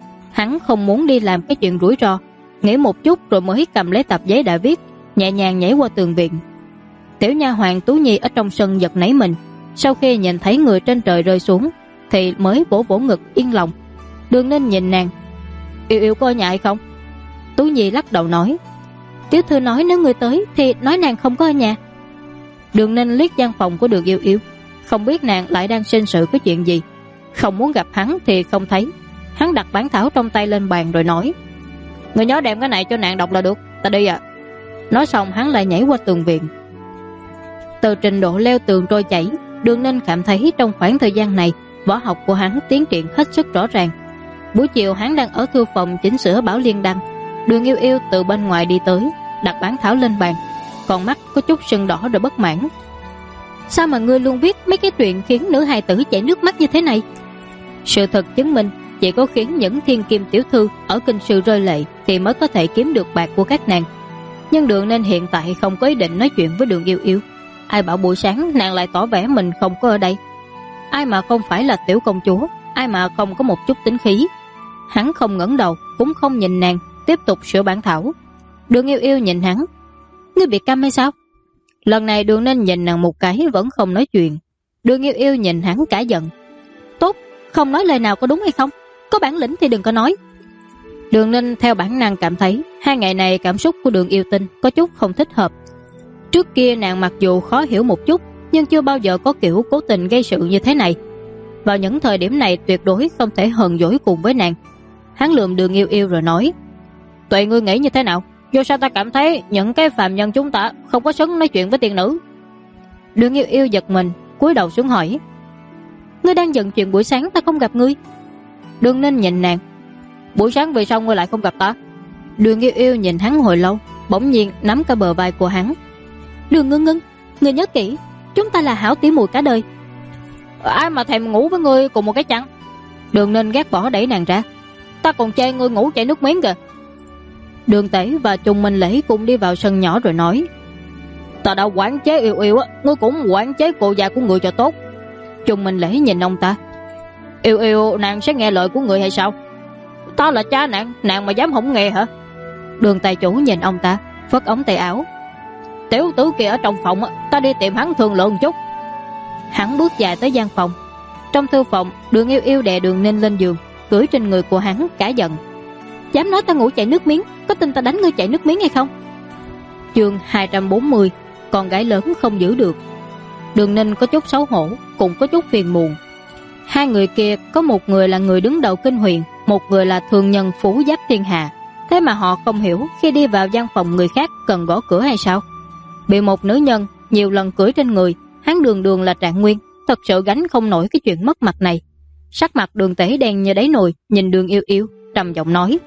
Hắn không muốn đi làm cái chuyện rủi ro, nghĩ một chút rồi mới cầm lấy tập giấy đã viết, nhẹ nhàng nhảy qua tường viện. Tiểu nha hoàn Tú Nhi ở trong sân giật nảy mình. Sau khi nhìn thấy người trên trời rơi xuống, thì mới vỗ vỗ ngực yên lòng. Đường Ninh nhìn nàng: Yêu Yêu có ở nhà hay không? Tú Nhi lắc đầu nói: Tiểu thư nói nếu ngươi tới thì nói nàng không có ở nhà. Đường Ninh liếc gian phòng của Đường Yêu Yêu, không biết nàng lại đang sinh sự cái chuyện gì. Không muốn gặp hắn thì không thấy. Hắn đặt bản thảo trong tay lên bàn rồi nói: Người nhớ đem cái này cho nàng đọc là được, ta đi à. Nói xong hắn lại nhảy qua tường viện. Từ trình độ leo tường trôi chảy, Đường Ninh cảm thấy trong khoảng thời gian này võ học của hắn tiến triển hết sức rõ ràng. Buổi chiều hắn đang ở thư phòng chỉnh sửa Bảo Liên Đăng. Đường Yêu Yêu từ bên ngoài đi tới, đặt bản thảo lên bàn, con mắt có chút sưng đỏ rồi bất mãn: Sao mà ngươi luôn viết mấy cái chuyện khiến nữ hài tử chảy nước mắt như thế này? Sự thật chứng minh chỉ có khiến những thiên kim tiểu thư ở kinh sư rơi lệ thì mới có thể kiếm được bạc của các nàng. Nhưng Đường Ninh hiện tại không có ý định nói chuyện với Đường Yêu Yêu. Ai bảo buổi sáng nàng lại tỏ vẻ mình không có ở đây? Ai mà không phải là tiểu công chúa, ai mà không có một chút tính khí? Hắn không ngẩng đầu cũng không nhìn nàng, tiếp tục sửa bản thảo. Đường Yêu Yêu nhìn hắn: Ngươi bị câm hay sao? Lần này Đường Ninh nhìn nàng một cái vẫn không nói chuyện. Đường Yêu Yêu nhìn hắn cả giận: Tốt, không nói lời nào có đúng hay không? Có bản lĩnh thì đừng có nói. Đường Ninh theo bản năng cảm thấy 2 ngày này cảm xúc của Đường Yêu Tinh có chút không thích hợp. Trước kia nàng mặc dù khó hiểu một chút, nhưng chưa bao giờ có kiểu cố tình gây sự như thế này. Vào những thời điểm này tuyệt đối không thể hờn dỗi cùng với nàng. Hắn lườm Đường Yêu Yêu rồi nói: Tùy ngươi nghĩ như thế nào, dù sao ta cảm thấy những cái phàm nhân chúng ta không có xứng nói chuyện với tiên nữ. Đường Yêu Yêu giật mình, cúi đầu xuống hỏi: Ngươi đang giận chuyện buổi sáng ta không gặp ngươi? Đường Ninh nhìn nàng: Buổi sáng vì sao ngươi lại không gặp ta? Đường Yêu Yêu nhìn hắn hồi lâu, bỗng nhiên nắm cả bờ vai của hắn: Đường Ngưng Ngưng, ngươi nhớ kỹ, chúng ta là hảo tỉ muội cả đời. Ai mà thèm ngủ với ngươi cùng một cái chăn? Đường Ninh ghét bỏ đẩy nàng ra: Ta còn chê ngươi ngủ chảy nước miếng kìa. Đường Tể và Trung Minh Lễ cùng đi vào sân nhỏ rồi nói: Ta đã quản chế Yêu Yêu á, ngươi cũng quản chế cô già của ngươi cho tốt. Trung Minh Lễ nhìn ông ta: Yêu Yêu nàng sẽ nghe lời của người hay sao? Ta là cha nàng mà dám không nghe hả? Đường tài chủ nhìn ông ta, phất ống tay áo: Tiểu tử kia ở trong phòng, ta đi tìm hắn thương lượng chút. Hắn bước dài tới gian phòng. Trong thư phòng, Đường Yêu Yêu đè Đường Ninh lên giường, cưỡi trên người của hắn cả giận: Dám nói ta ngủ chảy nước miếng, có tin ta đánh ngươi chảy nước miếng hay không? Chương 240: Con gái lớn không giữ được. Đường Ninh có chút xấu hổ, cũng có chút phiền muộn. 2 người kia có một người là người đứng đầu kinh huyền, một người là thường nhân phú giáp thiên hạ. Thế mà họ không hiểu khi đi vào gian phòng người khác cần gõ cửa hay sao? Bị một nữ nhân nhiều lần cưỡi trên người, hắn đường đường là Trạng Nguyên, thật sự gánh không nổi cái chuyện mất mặt này. Sắc mặt Đường Tể đen như đáy nồi, nhìn Đường Yêu Yêu trầm giọng nói: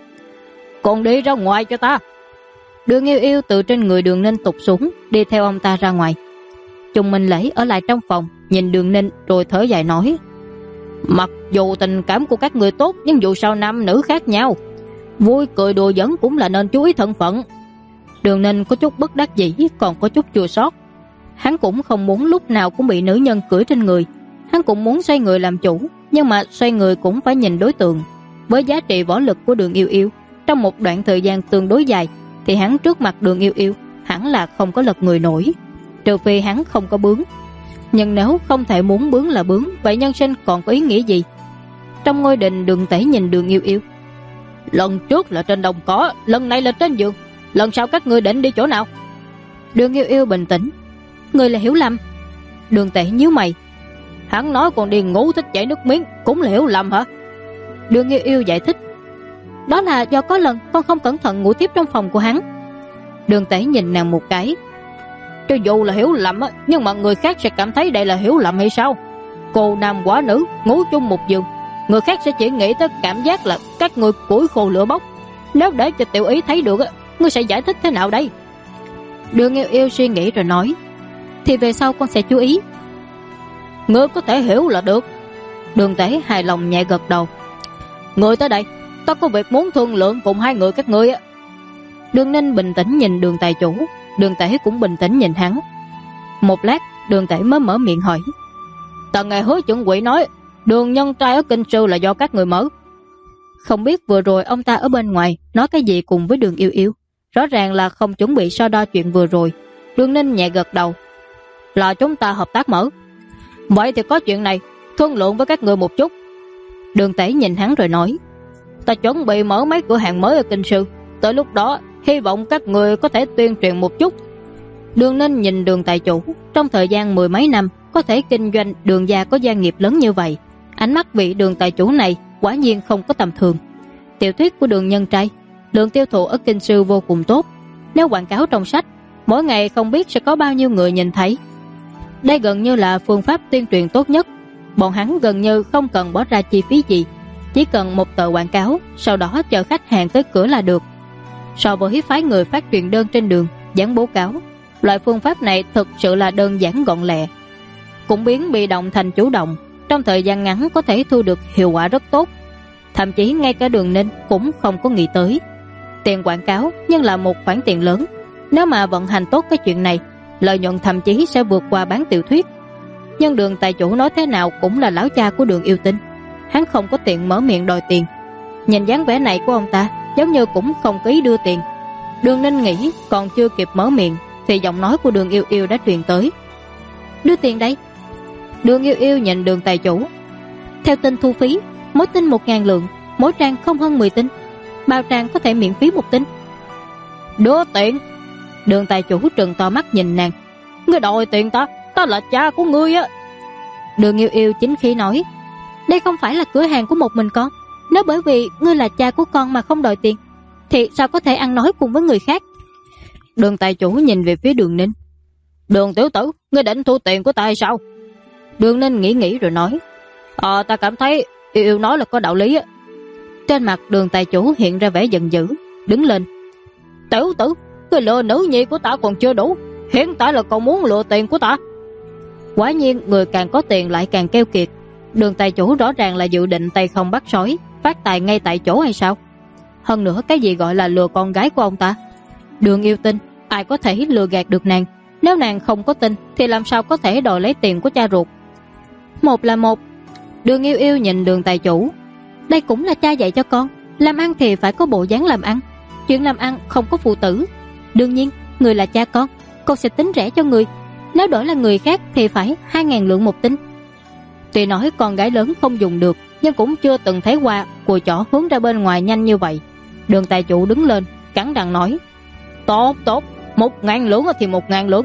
Con đi ra ngoài cho ta. Đường Yêu Yêu từ trên người Đường Ninh tụt xuống, đi theo ông ta ra ngoài. Trung Minh Lễ ở lại trong phòng, nhìn Đường Ninh rồi thở dài nói: Mặc dù tình cảm của các người tốt, nhưng dù sao nam nữ khác nhau, vui cười đùa giỡn cũng là nên chú ý thân phận. Đường Ninh có chút bất đắc dĩ, còn có chút chua xót. Hắn cũng không muốn lúc nào cũng bị nữ nhân cưỡi trên người. Hắn cũng muốn xoay người làm chủ, nhưng mà xoay người cũng phải nhìn đối tượng. Với giá trị võ lực của Đường Yêu Yêu, trong một đoạn thời gian tương đối dài, thì hắn trước mặt Đường Yêu Yêu hẳn là không có lật người nổi, trừ phi hắn không có bướng. Nhưng nếu không thể muốn bướng là bướng, vậy nhân sinh còn có ý nghĩa gì? Trong ngôi đình, Đường Tể nhìn Đường Yêu Yêu: Lần trước là trên đồng cỏ, lần này là trên giường, lần sau các ngươi định đi chỗ nào? Đường Yêu Yêu bình tĩnh: Người là hiểu lầm. Đường Tể nhíu mày: Hắn nói còn đi ngủ thích chảy nước miếng, cũng là hiểu lầm hả? Đường Yêu Yêu giải thích: Đó là do có lần con không cẩn thận ngủ tiếp trong phòng của hắn. Đường Tể nhìn nàng một cái: Cho dù là hiểu lầm, nhưng mà người khác sẽ cảm thấy đây là hiểu lầm hay sao? Cô nam quả nữ ngủ chung một giường, người khác sẽ chỉ nghĩ tới cảm giác là các người củi khô lửa bốc. Nếu để cho tiểu ý thấy được, ngươi sẽ giải thích thế nào đây? Đường Yêu Yêu suy nghĩ rồi nói: Thì về sau con sẽ chú ý. Ngươi có thể hiểu là được. Đường Tể hài lòng nhẹ gật đầu: Ngươi tới đây, ta có việc muốn thương lượng cùng 2 người các ngươi. Đường Ninh bình tĩnh nhìn Đường tài chủ, Đường Tể cũng bình tĩnh nhìn hắn. Một lát, Đường Tể mới mở miệng hỏi: Ta nghe Hứa chuẩn quỷ nói Đường nhân trai ở kinh sư là do các người mở. Không biết vừa rồi ông ta ở bên ngoài nói cái gì cùng với Đường Yêu Yêu, rõ ràng là không chuẩn bị so đo chuyện vừa rồi. Đường Ninh nhẹ gật đầu: Là chúng ta hợp tác mở. Vậy thì có chuyện này, thương lượng với các người một chút. Đường Tẩy nhìn hắn rồi nói, ta chuẩn bị mở mấy cửa hàng mới ở Kinh Sư, tới lúc đó hy vọng các người có thể tuyên truyền một chút. Đường Ninh nhìn Đường tài chủ, trong thời gian mười mấy năm có thể kinh doanh Đường gia có gia nghiệp lớn như vậy, ánh mắt vị Đường tài chủ này quả nhiên không có tầm thường. Tiểu thuyết của Đường Nhân Trai lượng tiêu thụ ở Kinh Sư vô cùng tốt, nếu quảng cáo trong sách mỗi ngày không biết sẽ có bao nhiêu người nhìn thấy. Đây gần như là phương pháp tuyên truyền tốt nhất. Bọn hắn gần như không cần bỏ ra chi phí gì, chỉ cần một tờ quảng cáo, sau đó chờ khách hàng tới cửa là được. So với phái người phát truyền đơn trên đường dán bố cáo, loại phương pháp này thực sự là đơn giản gọn lẹ, cũng biến bị động thành chủ động, trong thời gian ngắn có thể thu được hiệu quả rất tốt. Thậm chí ngay cả Đường Ninh cũng không có nghĩ tới. Tiền quảng cáo nhưng là một khoản tiền lớn, nếu mà vận hành tốt cái chuyện này, lợi nhuận thậm chí sẽ vượt qua bán tiểu thuyết. Nhưng Đường tài chủ nói thế nào cũng là lão cha của Đường Yêu Tinh, hắn không có tiện mở miệng đòi tiền. Nhìn dáng vẻ này của ông ta giống như cũng không có ý đưa tiền. Đường Ninh nghĩ còn chưa kịp mở miệng thì giọng nói của Đường Yêu Yêu đã truyền tới, đưa tiền đây. Đường Yêu Yêu nhìn Đường tài chủ, theo tin thu phí, mỗi tin 1000 lượng, mỗi trang không hơn 10 tin, bao trang có thể miễn phí một tin. Đưa tiền? Đường tài chủ trừng to mắt nhìn nàng, ngươi đòi tiền ta, ta là cha của ngươi á. Đường Yêu Yêu chính khí nói, đây không phải là cửa hàng của một mình con, nếu bởi vì ngươi là cha của con mà không đòi tiền thì sao có thể ăn nói cùng với người khác. Đường tài chủ nhìn về phía Đường Ninh, Đường tiểu tử, ngươi định thu tiền của ta hay sao? Đường Ninh nghĩ rồi nói, ta cảm thấy Yêu Yêu nói là có đạo lý á. Trên mặt Đường tài chủ hiện ra vẻ giận dữ, đứng lên, tiểu tử, ngươi lừa nữ nhi của ta còn chưa đủ, hiện tại là còn muốn lừa tiền của ta. Quả nhiên người càng có tiền lại càng keo kiệt. Đường tài chủ rõ ràng là dự định tay không bắt sói, phát tài ngay tại chỗ hay sao? Hơn nữa cái gì gọi là lừa con gái của ông ta? Đường Yêu Tinh, ai có thể lừa gạt được nàng? Nếu nàng không có tin thì làm sao có thể đòi lấy tiền của cha ruột? Một là một. Đường Yêu Yêu nhìn Đường tài chủ, đây cũng là cha dạy cho con, làm ăn thì phải có bộ dáng làm ăn, chuyện làm ăn không có phụ tử. Đương nhiên người là cha con sẽ tính rẻ cho người, nếu đổi là người khác thì phải 2000 lượng một tin. Tuy nói con gái lớn không dùng được, nhưng cũng chưa từng thấy qua cùi chỏ hướng ra bên ngoài nhanh như vậy. Đường tài chủ đứng lên cắn răng nói, tốt, 1000 lượng thì 1000 lượng.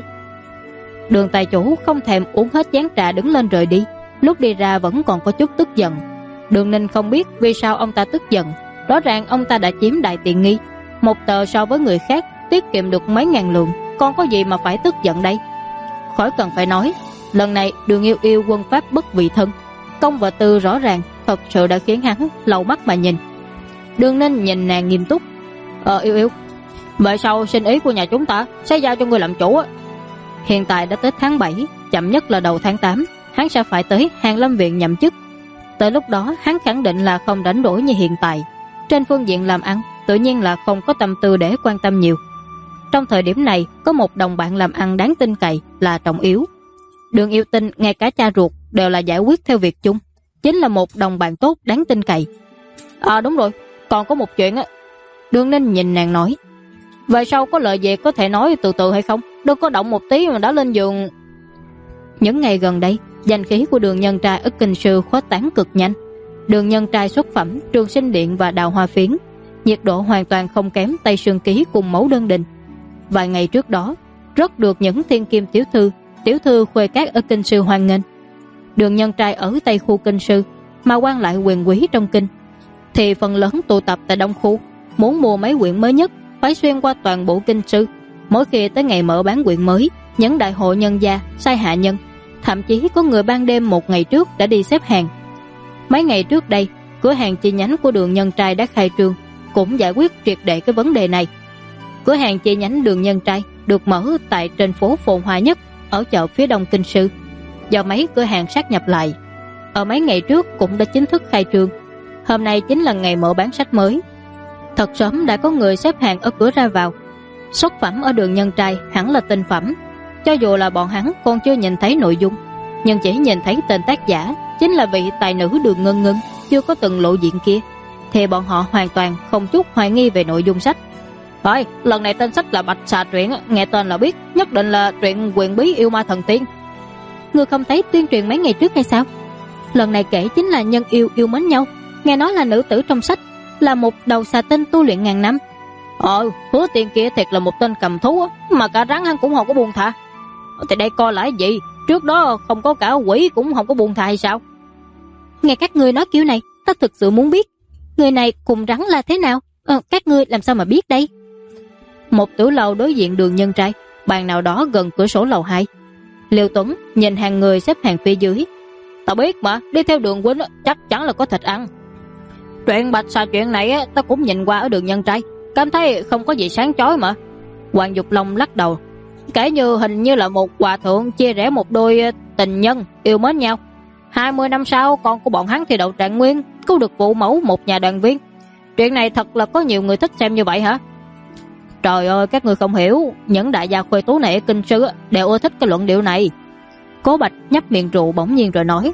Đường tài chủ không thèm uống hết chén trà đứng lên rời đi, lúc đi ra vẫn còn có chút tức giận. Đường Ninh không biết vì sao ông ta tức giận, rõ ràng ông ta đã chiếm đại tiện nghi, một tờ so với người khác tiết kiệm được mấy ngàn lượng, còn có gì mà phải tức giận đây. Khỏi cần phải nói, lần này Đường Yêu Yêu quân pháp bất vị thân, công và tư rõ ràng, thật sự đã khiến hắn lau mắt mà nhìn. Đường Ninh nhìn nàng nghiêm túc, Yêu Yêu, về sau sinh ý của nhà chúng ta sẽ giao cho ngươi làm chủ á. Hiện tại đã tới tháng 7, chậm nhất là đầu tháng 8 hắn sẽ phải tới Hàn Lâm Viện nhậm chức. Tới lúc đó hắn khẳng định là không đánh đổi như hiện tại, trên phương diện làm ăn tự nhiên là không có tâm tư để quan tâm nhiều. Trong thời điểm này có một đồng bạn làm ăn đáng tin cậy là trọng yếu. Đường Yêu Tinh ngay cả cha ruột đều là giải quyết theo việc chung, chính là một đồng bạn tốt đáng tin cậy. Đúng rồi, còn có một chuyện á. Đường Ninh nhìn nàng nói, về sau có lời gì có thể nói từ từ hay không, đừng có động một tí mà đã lên giường. Những ngày gần đây danh khí của Đường Nhân Trai ở Kinh Sư khuếch tán cực nhanh. Đường Nhân Trai xuất phẩm Trường Sinh Điện và Đào Hoa Phiến, nhiệt độ hoàn toàn không kém Tây Sương Ký cùng Mẫu Đơn Đình. Vài ngày trước đó rất được những thiên kim tiểu thư khuê các ở Kinh Sư hoan nghênh. Đường Nhân Trai ở Tây khu Kinh Sư mà quan lại quyền quý trong kinh thì phần lớn tụ tập tại Đông khu, muốn mua mấy quyển mới nhất phải xuyên qua toàn bộ Kinh Sư. Mỗi khi tới ngày mở bán quyển mới, những đại hội nhân gia sai hạ nhân, thậm chí có người ban đêm một ngày trước đã đi xếp hàng. Mấy ngày trước đây cửa hàng chi nhánh của Đường Nhân Trai đã khai trương, cũng giải quyết triệt để cái vấn đề này. Cửa hàng chi nhánh Đường Nhân Trai được mở tại trên phố phồn hoa nhất ở chợ phía đông Kinh Sư, do mấy cửa hàng sát nhập lại. Ở mấy ngày trước cũng đã chính thức khai trương. Hôm nay chính là ngày mở bán sách mới. Thật sớm đã có người xếp hàng ở cửa ra vào. Xuất phẩm ở Đường Nhân Trai hẳn là tinh phẩm, cho dù là bọn hắn còn chưa nhìn thấy nội dung, nhưng chỉ nhìn thấy tên tác giả chính là vị tài nữ Đường Ngân Ngân chưa có từng lộ diện kia, thì bọn họ hoàn toàn không chút hoài nghi về nội dung sách. Thôi, lần này tên sách là Bạch Xà Truyện, nghe tên là biết nhất định là truyện quyền bí yêu ma thần tiên. Ngươi không thấy tuyên truyền mấy ngày trước hay sao? Lần này kể chính là nhân yêu yêu mến nhau, nghe nói là nữ tử trong sách, là một đầu xà tinh tu luyện ngàn năm. Hứa Tiên kia thiệt là một tên cầm thú á, mà cả rắn hắn cũng không có buông tha. Thì đây coi lại gì, trước đó không có cả quỷ cũng không có buông tha hay sao? Nghe các ngươi nói kiểu này, ta thực sự muốn biết người này cùng rắn là thế nào. Các ngươi làm sao mà biết đây? Một tiểu lầu đối diện đường Nhân Trai, bàn nào đó gần cửa sổ lầu 2. Liêu Tuấn nhìn hàng người xếp hàng phía dưới. Ta biết mà, đi theo đường huynh chắc chắn là có thịt ăn. Chuyện Bạch Xà chuyện này ta cũng nhìn qua ở đường Nhân Trai, cảm thấy không có gì sáng chói mà. Hoàng Dục Long lắc đầu, kể như hình như là một hòa thượng chia rẽ một đôi tình nhân yêu mến nhau. 20 năm sau con của bọn hắn thì đậu trạng nguyên, cứu được phụ mẫu một nhà đoàn viên. Chuyện này thật là có nhiều người thích xem như vậy hả? Trời ơi, các người không hiểu, những đại gia khuê tú này ở kinh sư đều ưa thích cái luận điệu này. Cố Bạch nhấp miệng rượu bỗng nhiên rồi nói,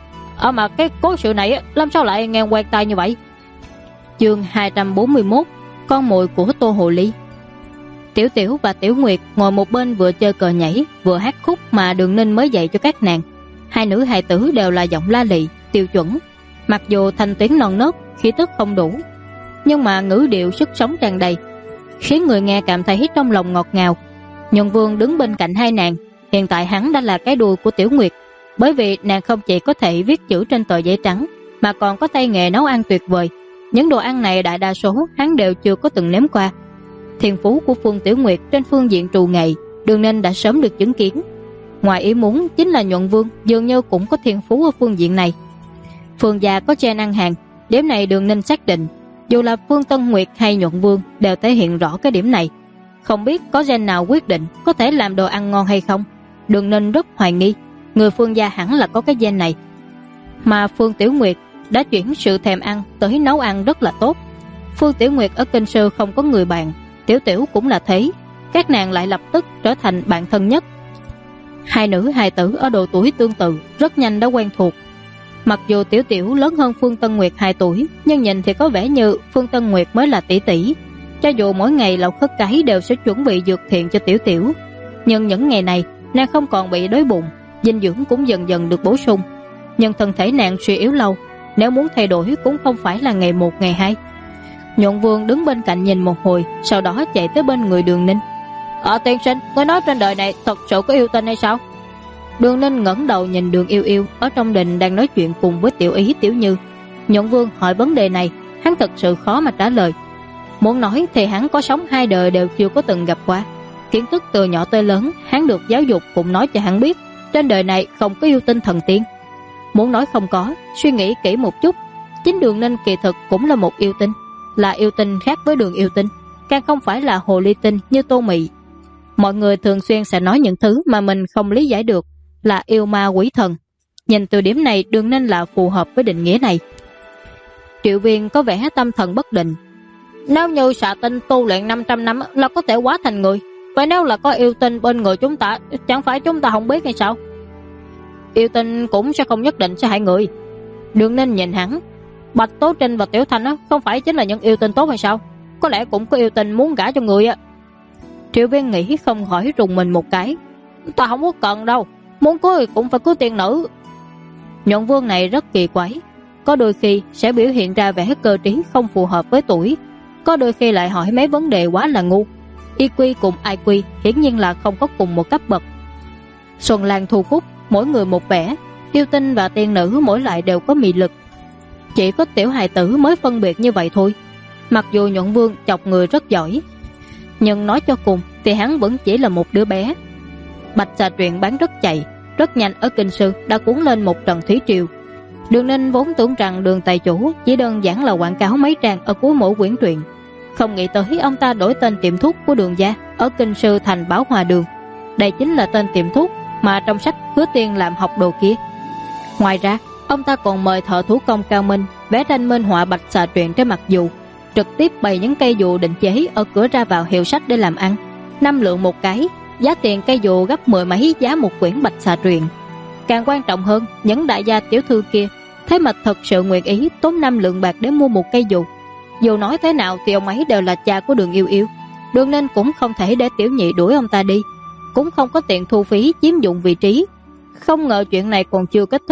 mà cái cố sự này làm sao lại nghe quen tai như vậy? Chương 241, con mồi của Tô Hồ Ly. Tiểu Tiểu và Tiểu Nguyệt ngồi một bên vừa chơi cờ nhảy vừa hát khúc mà Đường Ninh mới dạy cho các nàng. Hai nữ hài tử đều là giọng la lị, tiêu chuẩn. Mặc dù thanh tuyến non nớt, khí tức không đủ, nhưng mà ngữ điệu sức sống tràn đầy, khiến người nghe cảm thấy trong lòng ngọt ngào. Nhuận Vương đứng bên cạnh hai nàng. Hiện tại hắn đã là cái đuôi của Tiểu Nguyệt, bởi vì nàng không chỉ có thể viết chữ trên tờ giấy trắng, mà còn có tay nghề nấu ăn tuyệt vời. Những đồ ăn này đại đa số hắn đều chưa có từng nếm qua. Thiên phú của Phương Tiểu Nguyệt trên phương diện trù nghệ, Đường Ninh đã sớm được chứng kiến. Ngoài ý muốn chính là Nhuận Vương dường như cũng có thiên phú ở phương diện này. Phương gia có gen ăn hàng, điểm này Đường Ninh xác định. Dù là Phương Tân Nguyệt hay Nhuận Vương đều thể hiện rõ cái điểm này. Không biết có gen nào quyết định có thể làm đồ ăn ngon hay không. Đường Ninh rất hoài nghi người Phương gia hẳn là có cái gen này. Mà Phương Tiểu Nguyệt đã chuyển sự thèm ăn tới nấu ăn rất là tốt. Phương Tiểu Nguyệt ở kinh sư không có người bạn, Tiểu Tiểu cũng là thế. Các nàng lại lập tức trở thành bạn thân nhất. Hai nữ hài tử ở độ tuổi tương tự rất nhanh đã quen thuộc. Mặc dù Tiểu Tiểu lớn hơn Phương Tân Nguyệt 2 tuổi, nhưng nhìn thì có vẻ như Phương Tân Nguyệt mới là tỷ tỷ. Cho dù mỗi ngày Lộc Khất Cái đều sẽ chuẩn bị dược thiện cho Tiểu Tiểu, nhưng những ngày này nàng không còn bị đói bụng, dinh dưỡng cũng dần dần được bổ sung. Nhưng thân thể nàng suy yếu lâu, nếu muốn thay đổi cũng không phải là ngày một ngày hai. Nhuận Vương đứng bên cạnh nhìn một hồi, sau đó chạy tới bên người Đường Ninh. Tiên sinh, ngươi nói trên đời này thật sự có yêu tinh hay sao? Đường Ninh ngẩng đầu nhìn Đường Yêu Yêu ở trong đình đang nói chuyện cùng với Tiểu Ý, Tiểu Như. Nhuận Vương hỏi vấn đề này, hắn thật sự khó mà trả lời. Muốn nói thì hắn có sống 2 đời đều chưa có từng gặp qua. Kiến thức từ nhỏ tới lớn hắn được giáo dục cũng nói cho hắn biết trên đời này không có yêu tinh thần tiên. Muốn nói không có, suy nghĩ kỹ một chút, chính Đường Ninh kỳ thực cũng là một yêu tinh, là yêu tinh khác với Đường Yêu Tinh, càng không phải là hồ ly tinh như Tô Mị. Mọi người thường xuyên sẽ nói những thứ mà mình không lý giải được là yêu ma quỷ thần. Nhìn từ điểm này, Đường Ninh là phù hợp với định nghĩa này. Triệu Viên có vẻ tâm thần bất định. Nếu như xà tinh tu luyện 500 năm là có thể hóa thành người, vậy nếu là có yêu tinh bên người chúng ta, chẳng phải chúng ta không biết hay sao? Yêu tinh cũng sẽ không nhất định sẽ hại người. Đường Ninh nhìn hắn. Bạch Tố Trinh và Tiểu Thanh không phải chính là những yêu tinh tốt hay sao? Có lẽ cũng có yêu tinh muốn gả cho người. Triệu Viên nghĩ không khỏi rùng mình một cái. Ta không có cần đâu, muốn cưới cũng phải cưới tiên nữ. Nhuận Vương này rất kỳ quái, có đôi khi sẽ biểu hiện ra vẻ cơ trí không phù hợp với tuổi, có đôi khi lại hỏi mấy vấn đề quá là ngu. IQ cùng IQ hiển nhiên là không có cùng một cấp bậc. Xuân Lan Thu Cúc mỗi người một vẻ, yêu tinh và tiên nữ mỗi lại đều có mị lực. Chỉ có tiểu hài tử mới phân biệt như vậy thôi. Mặc dù Nhuận Vương chọc người rất giỏi, nhưng nói cho cùng thì hắn vẫn chỉ là một đứa bé. Bạch Xà truyện bán rất chạy, rất nhanh ở kinh sư đã cuốn lên một trận thủy triều. Đường Ninh vốn tưởng rằng Đường tài chủ chỉ đơn giản là quảng cáo mấy trang ở cuối mỗi quyển truyện, không nghĩ tới ông ta đổi tên tiệm thuốc của Đường gia ở kinh sư thành Bảo Hòa Đường. Đây chính là tên tiệm thuốc mà trong sách Hứa Tiên làm học đồ kia. Ngoài ra ông ta còn mời thợ thủ công cao minh vẽ tranh minh họa Bạch Xà truyện trên mặt dù, trực tiếp bày những cây dù định chế ở cửa ra vào hiệu sách để làm ăn, 5 lượng một cái, giá tiền cây dù gấp 10 mấy giá một quyển Bạch Xà truyện. Càng quan trọng hơn, những đại gia tiểu thư kia thế mà thật sự nguyện ý tốn 5 lượng bạc để mua một cây dù. Dù nói thế nào thì ông ấy đều là cha của Đường Yêu Yêu, Đường Ninh cũng không thể để tiểu nhị đuổi ông ta đi, cũng không có tiền thu phí chiếm dụng vị trí. Không ngờ chuyện này còn chưa kết thúc,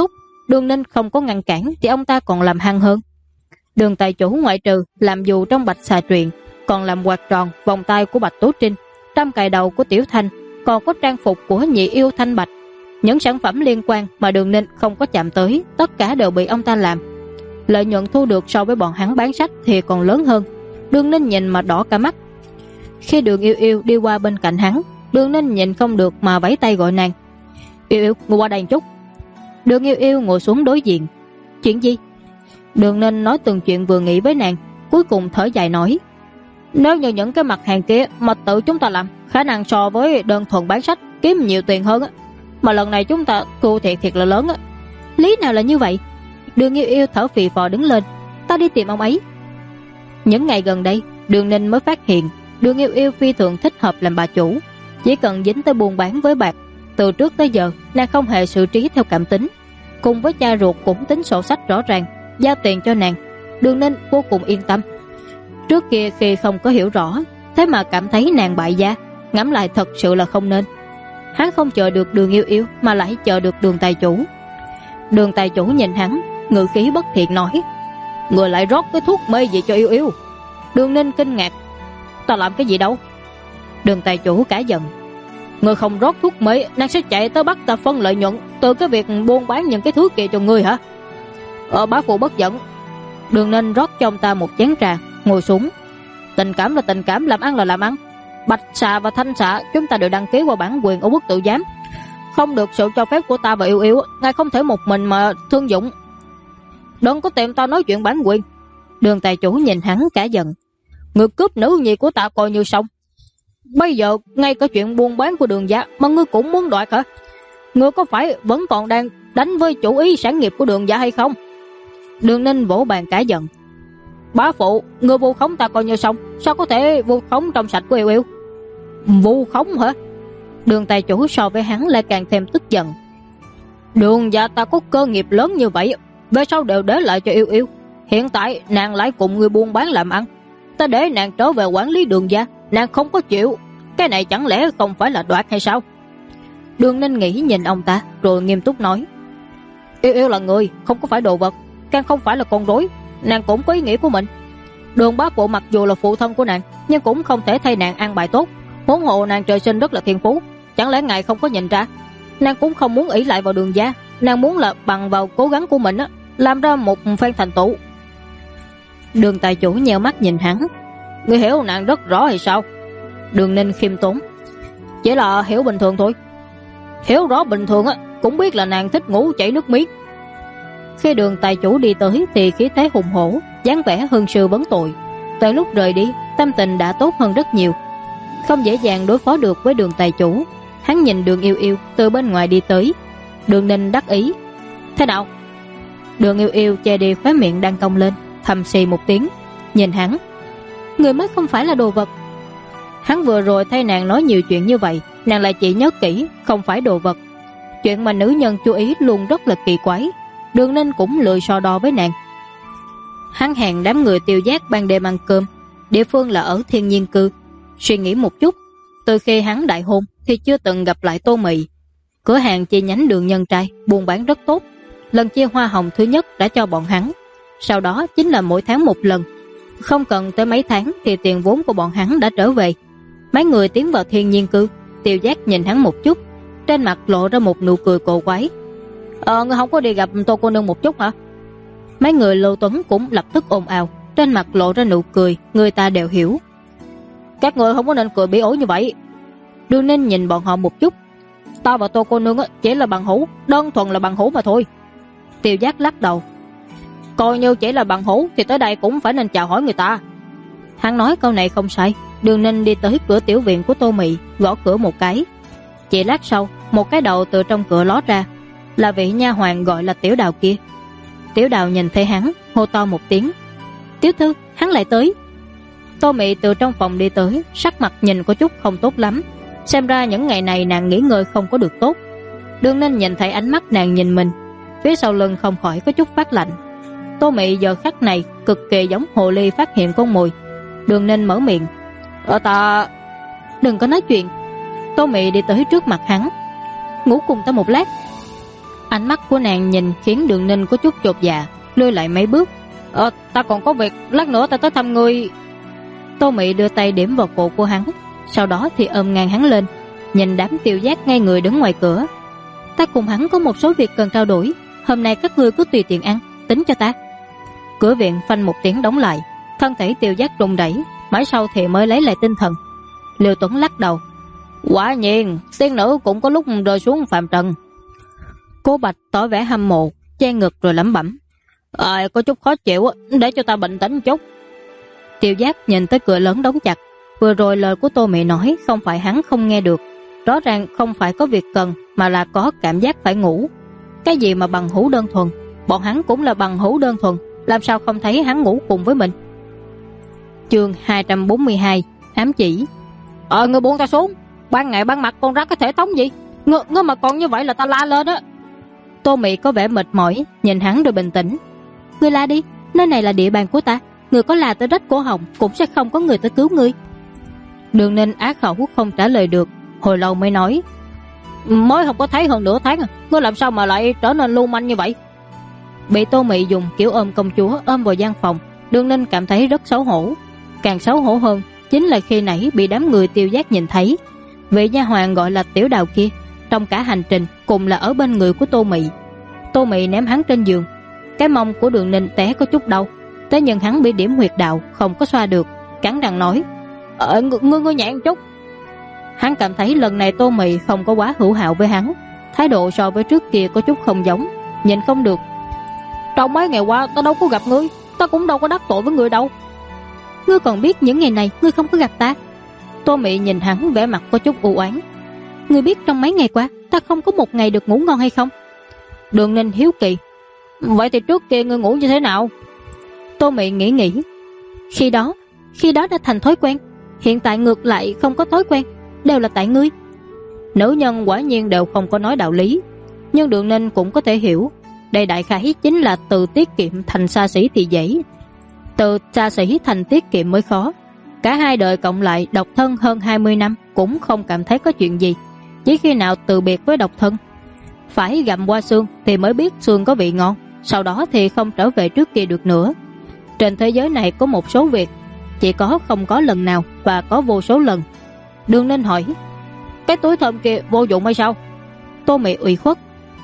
Đường Ninh không có ngăn cản thì ông ta còn làm hăng hơn. Đường tài chủ ngoại trừ làm dù trong Bạch Xà Truyện, còn làm quạt tròn vòng tay của Bạch Tố Trinh, trăm cài đầu của Tiểu Thanh, còn có trang phục của nhị yêu Thanh Bạch. Những sản phẩm liên quan mà Đường Ninh không có chạm tới, tất cả đều bị ông ta làm. Lợi nhuận thu được so với bọn hắn bán sách thì còn lớn hơn. Đường Ninh nhìn mà đỏ cả mắt. Khi Đường Yêu Yêu đi qua bên cạnh hắn, Đường Ninh nhìn không được mà vẫy tay gọi nàng. Yêu Yêu, ngồi qua đây chút. Đường Yêu Yêu ngồi xuống đối diện. Chuyện gì? Đường Ninh nói từng chuyện vừa nghĩ với nàng, cuối cùng thở dài nói: nếu như những cái mặt hàng kia mà tự chúng ta làm, khả năng so với đơn thuần bán sách kiếm nhiều tiền hơn á. Mà lần này chúng ta thua thiệt là lớn á. Lý nào là như vậy? Đường Yêu Yêu thở phì phò đứng lên. Ta đi tìm ông ấy. Những ngày gần đây, Đường Ninh mới phát hiện Đường Yêu Yêu phi thường thích hợp làm bà chủ. Chỉ cần dính tới buôn bán với bạc, từ trước tới giờ nàng không hề xử trí theo cảm tính. Cùng với cha ruột cũng tính sổ sách rõ ràng, giao tiền cho nàng. Đường Ninh vô cùng yên tâm. Trước kia khi không có hiểu rõ, thế mà cảm thấy nàng bại gia, ngẫm lại thật sự là không nên. Hắn không chờ được Đường Yêu Yêu mà lại chờ được Đường tài chủ. Đường tài chủ nhìn hắn, ngữ khí bất thiện nói: người lại rót cái thuốc mê gì cho Yêu Yêu? Đường Ninh kinh ngạc: ta làm cái gì đâu? Đường tài chủ cả giận: người không rót thuốc mê, nàng sẽ chạy tới bắt ta phân lợi nhuận từ cái việc buôn bán những cái thứ kia cho ngươi hả? Bá phụ bất giận. Đường Ninh rót cho ông ta một chén trà, ngồi xuống. Tình cảm là tình cảm, làm ăn là làm ăn. Bạch Xà và Thanh Xà chúng ta đều đăng ký qua bản quyền ở quốc tự giám, không được sự cho phép của ta và Yêu Yêu, ngài không thể một mình mà thương dụng. Đừng có tìm ta nói chuyện bản quyền. Đường tài chủ nhìn hắn cả giận: người cướp nữ nhi của ta coi như xong. Bây giờ ngay cả chuyện buôn bán của Đường gia mà ngươi cũng muốn đoạt hả? Ngươi có phải vẫn còn đang đánh với chủ ý sản nghiệp của Đường gia hay không? Đường Ninh vỗ bàn cả giận: bá phụ, ngươi vu khống ta coi như xong, sao có thể vu khống trong sạch của Yêu Yêu? Vu khống hả? Đường tài chủ so với hắn lại càng thêm tức giận: Đường gia ta có cơ nghiệp lớn như vậy, về sau đều để lại cho Yêu Yêu. Hiện tại nàng lại cùng người buôn bán làm ăn, ta để nàng trở về quản lý Đường gia, nàng không có chịu. Cái này chẳng lẽ không phải là đoạt hay sao? Đường Ninh nghĩ nhìn ông ta rồi nghiêm túc nói: Yêu Yêu là người, không có phải đồ vật, càng không phải là con rối. Nàng cũng có ý nghĩ của mình. Đường bá phụ mặc dù là phụ thân của nàng, nhưng cũng không thể thay nàng ăn bài tốt. Huống hồ nàng trời sinh rất là thiên phú, chẳng lẽ ngài không có nhìn ra? Nàng cũng không muốn ỷ lại vào Đường gia, nàng muốn là bằng vào cố gắng của mình á, làm ra một phen thành tựu. Đường tài chủ nheo mắt nhìn hắn: ngươi hiểu nàng rất rõ hay sao? Đường Ninh khiêm tốn: chỉ là hiểu bình thường thôi. Hiểu rõ bình thường á, cũng biết là nàng thích ngủ chảy nước miếng. Khi Đường tài chủ đi tới thì khí thế hùng hổ, dáng vẻ hưng sư vấn tội. Tới lúc rời đi, tâm tình đã tốt hơn rất nhiều. Không dễ dàng đối phó được với Đường tài chủ. Hắn nhìn Đường Yêu Yêu từ bên ngoài đi tới. Đường Ninh đắc ý: thế nào? Đường Yêu Yêu che đi khóe miệng đang cong lên, thầm xì một tiếng, nhìn hắn: người mới không phải là đồ vật. Hắn vừa rồi thấy nàng nói nhiều chuyện như vậy, nàng lại chỉ nhớ kỹ không phải đồ vật. Chuyện mà nữ nhân chú ý luôn rất là kỳ quái. Đường Ninh cũng lười so đo với nàng. Hắn hẹn đám người Tiêu Giác ban đêm ăn cơm. Địa phương là ở Thiên Nhiên Cư. Suy nghĩ một chút, từ khi hắn đại hôn thì chưa từng gặp lại Tô Mị. Cửa hàng chi nhánh Đường Nhân Trai buôn bán rất tốt. Lần chia hoa hồng thứ nhất đã cho bọn hắn, sau đó chính là mỗi tháng một lần. Không cần tới mấy tháng thì tiền vốn của bọn hắn đã trở về. Mấy người tiến vào Thiên Nhiên Cư. Tiêu Giác nhìn hắn một chút, trên mặt lộ ra một nụ cười cổ quái: ngươi không có đi gặp Tô cô nương một chút hả? Mấy người Lô Tuấn cũng lập tức ồn ào, trên mặt lộ ra nụ cười, người ta đều hiểu. Các người không có nên cười bỉ ổi như vậy. Đường Ninh nhìn bọn họ một chút: ta và Tô cô nương chỉ là bằng hữu, đơn thuần là bằng hữu mà thôi. Tiêu Giác lắc đầu: coi như chỉ là bằng hữu thì tới đây cũng phải nên chào hỏi người ta. Hắn nói câu này không sai. Đường Ninh đi tới cửa tiểu viện của Tô Mị, gõ cửa một cái. Chỉ lát sau, một cái đầu từ trong cửa ló ra, là vị nha hoàn gọi là Tiểu Đào kia. Tiểu Đào nhìn thấy hắn, hô to một tiếng: tiểu thư, hắn lại tới. Tô Mị từ trong phòng đi tới, sắc mặt nhìn có chút không tốt lắm. Xem ra những ngày này nàng nghỉ ngơi không có được tốt. Đường Ninh nhìn thấy ánh mắt nàng nhìn mình, phía sau lưng không khỏi có chút phát lạnh. Tô Mị giờ khắc này cực kỳ giống hồ ly phát hiện con mồi. Đường Ninh mở miệng: ta... Đừng có nói chuyện. Tô Mị đi tới trước mặt hắn: ngủ cùng ta một lát. Ánh mắt của nàng nhìn khiến Đường Ninh có chút chột dạ, lùi lại mấy bước. Ta còn có việc, lát nữa ta tới thăm ngươi. Tô Mị đưa tay điểm vào cổ của hắn, sau đó thì ôm ngang hắn lên, nhìn đám Tiêu Giác ngay người đứng ngoài cửa. Ta cùng hắn có một số việc cần trao đổi, hôm nay các ngươi cứ tùy tiện ăn, tính cho ta. Cửa viện phanh một tiếng đóng lại, thân thể Tiêu Giác rung rẩy, mãi sau thì mới lấy lại tinh thần. Liêu Tuấn lắc đầu. Quả nhiên, tiên nữ cũng có lúc rơi xuống phàm trần. Cô Bạch tỏ vẻ hâm mộ, che ngực rồi lẩm bẩm. Có chút khó chịu, để cho ta bình tĩnh chút. Tiêu Giác nhìn tới cửa lớn đóng chặt. Vừa rồi lời của Tô Mị nói không phải hắn không nghe được, rõ ràng không phải có việc cần, mà là có cảm giác phải ngủ. Cái gì mà bằng hữu đơn thuần, bọn hắn cũng là bằng hữu đơn thuần, làm sao không thấy hắn ngủ cùng với mình. Chương 242 ám chỉ. Ngươi buông ta xuống, ban ngày ban mặt con rắc cái thể thống gì, ngươi mà còn như vậy là ta la lên á. Tô Mị có vẻ mệt mỏi, nhìn hắn rồi bình tĩnh. Ngươi la đi, nơi này là địa bàn của ta, ngươi có la tới rách cổ họng cũng sẽ không có người tới cứu ngươi. Đường Ninh á khẩu không trả lời được, hồi lâu mới nói. Mới không có thấy hơn nửa tháng, ngươi làm sao mà lại trở nên lưu manh như vậy? Bị Tô Mị dùng kiểu ôm công chúa ôm vào gian phòng, Đường Ninh cảm thấy rất xấu hổ. Càng xấu hổ hơn chính là khi nãy bị đám người Tiêu Giác nhìn thấy. Vị nha hoàn gọi là Tiểu Đào kia, trong cả hành trình cùng là ở bên người của Tô Mị. Tô Mị ném hắn trên giường, cái mông của Đường Ninh té có chút đau, thế nhưng hắn bị điểm huyệt đạo không có xoa được, cắn răng nói. Ngươi nhẹ chút. Hắn cảm thấy lần này Tô Mị không có quá hữu hảo với hắn, thái độ so với trước kia có chút không giống, nhìn không được. Trong mấy ngày qua ta đâu có gặp ngươi, ta cũng đâu có đắc tội với ngươi đâu. Ngươi còn biết những ngày này ngươi không có gặp ta. Tô Mị nhìn hắn vẻ mặt có chút u oán. Ngươi biết trong mấy ngày qua ta không có một ngày được ngủ ngon hay không? Đường Ninh hiếu kỳ. Vậy thì trước kia ngươi ngủ như thế nào? Tô Mị nghĩ. Khi đó đã thành thói quen, hiện tại ngược lại không có thói quen, đều là tại ngươi. Nữ nhân quả nhiên đều không có nói đạo lý, nhưng Đường Ninh cũng có thể hiểu. Đây đại khái chính là từ tiết kiệm thành xa xỉ thì dễ, từ xa xỉ thành tiết kiệm mới khó. Cả hai đời cộng lại độc thân hơn 20 năm cũng không cảm thấy có chuyện gì. Chỉ khi nào từ biệt với độc thân, phải gặm qua xương thì mới biết xương có vị ngon, sau đó thì không trở về trước kia được nữa. Trên thế giới này có một số việc chỉ có không có lần nào và có vô số lần. Đường Ninh hỏi. Cái túi thơm kia vô dụng hay sao? Tô Mị ủy khuất.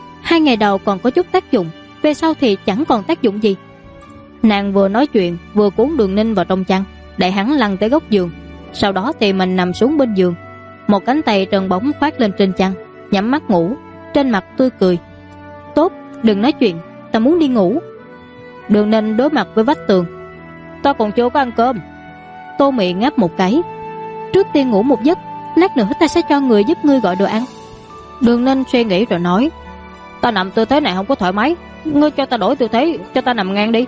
2 ngày đầu còn có chút tác dụng, về sau thì chẳng còn tác dụng gì. Nàng vừa nói chuyện vừa cuốn Đường Ninh vào trong chăn, để hắn lăn tới góc giường, sau đó thì mình nằm xuống bên giường, một cánh tay trơn bóng khoác lên trên chăn, nhắm mắt ngủ, trên mặt tươi cười. Tốt, đừng nói chuyện, ta muốn đi ngủ. Đường Ninh đối mặt với vách tường. Ta còn chưa có ăn cơm. Tô Mị ngáp một cái. Trước tiên ngủ một giấc, lát nữa ta sẽ cho người giúp ngươi gọi đồ ăn. Đường Ninh suy nghĩ rồi nói. Ta nằm tư thế này không có thoải mái, ngươi cho ta đổi tư thế, cho ta nằm ngang đi.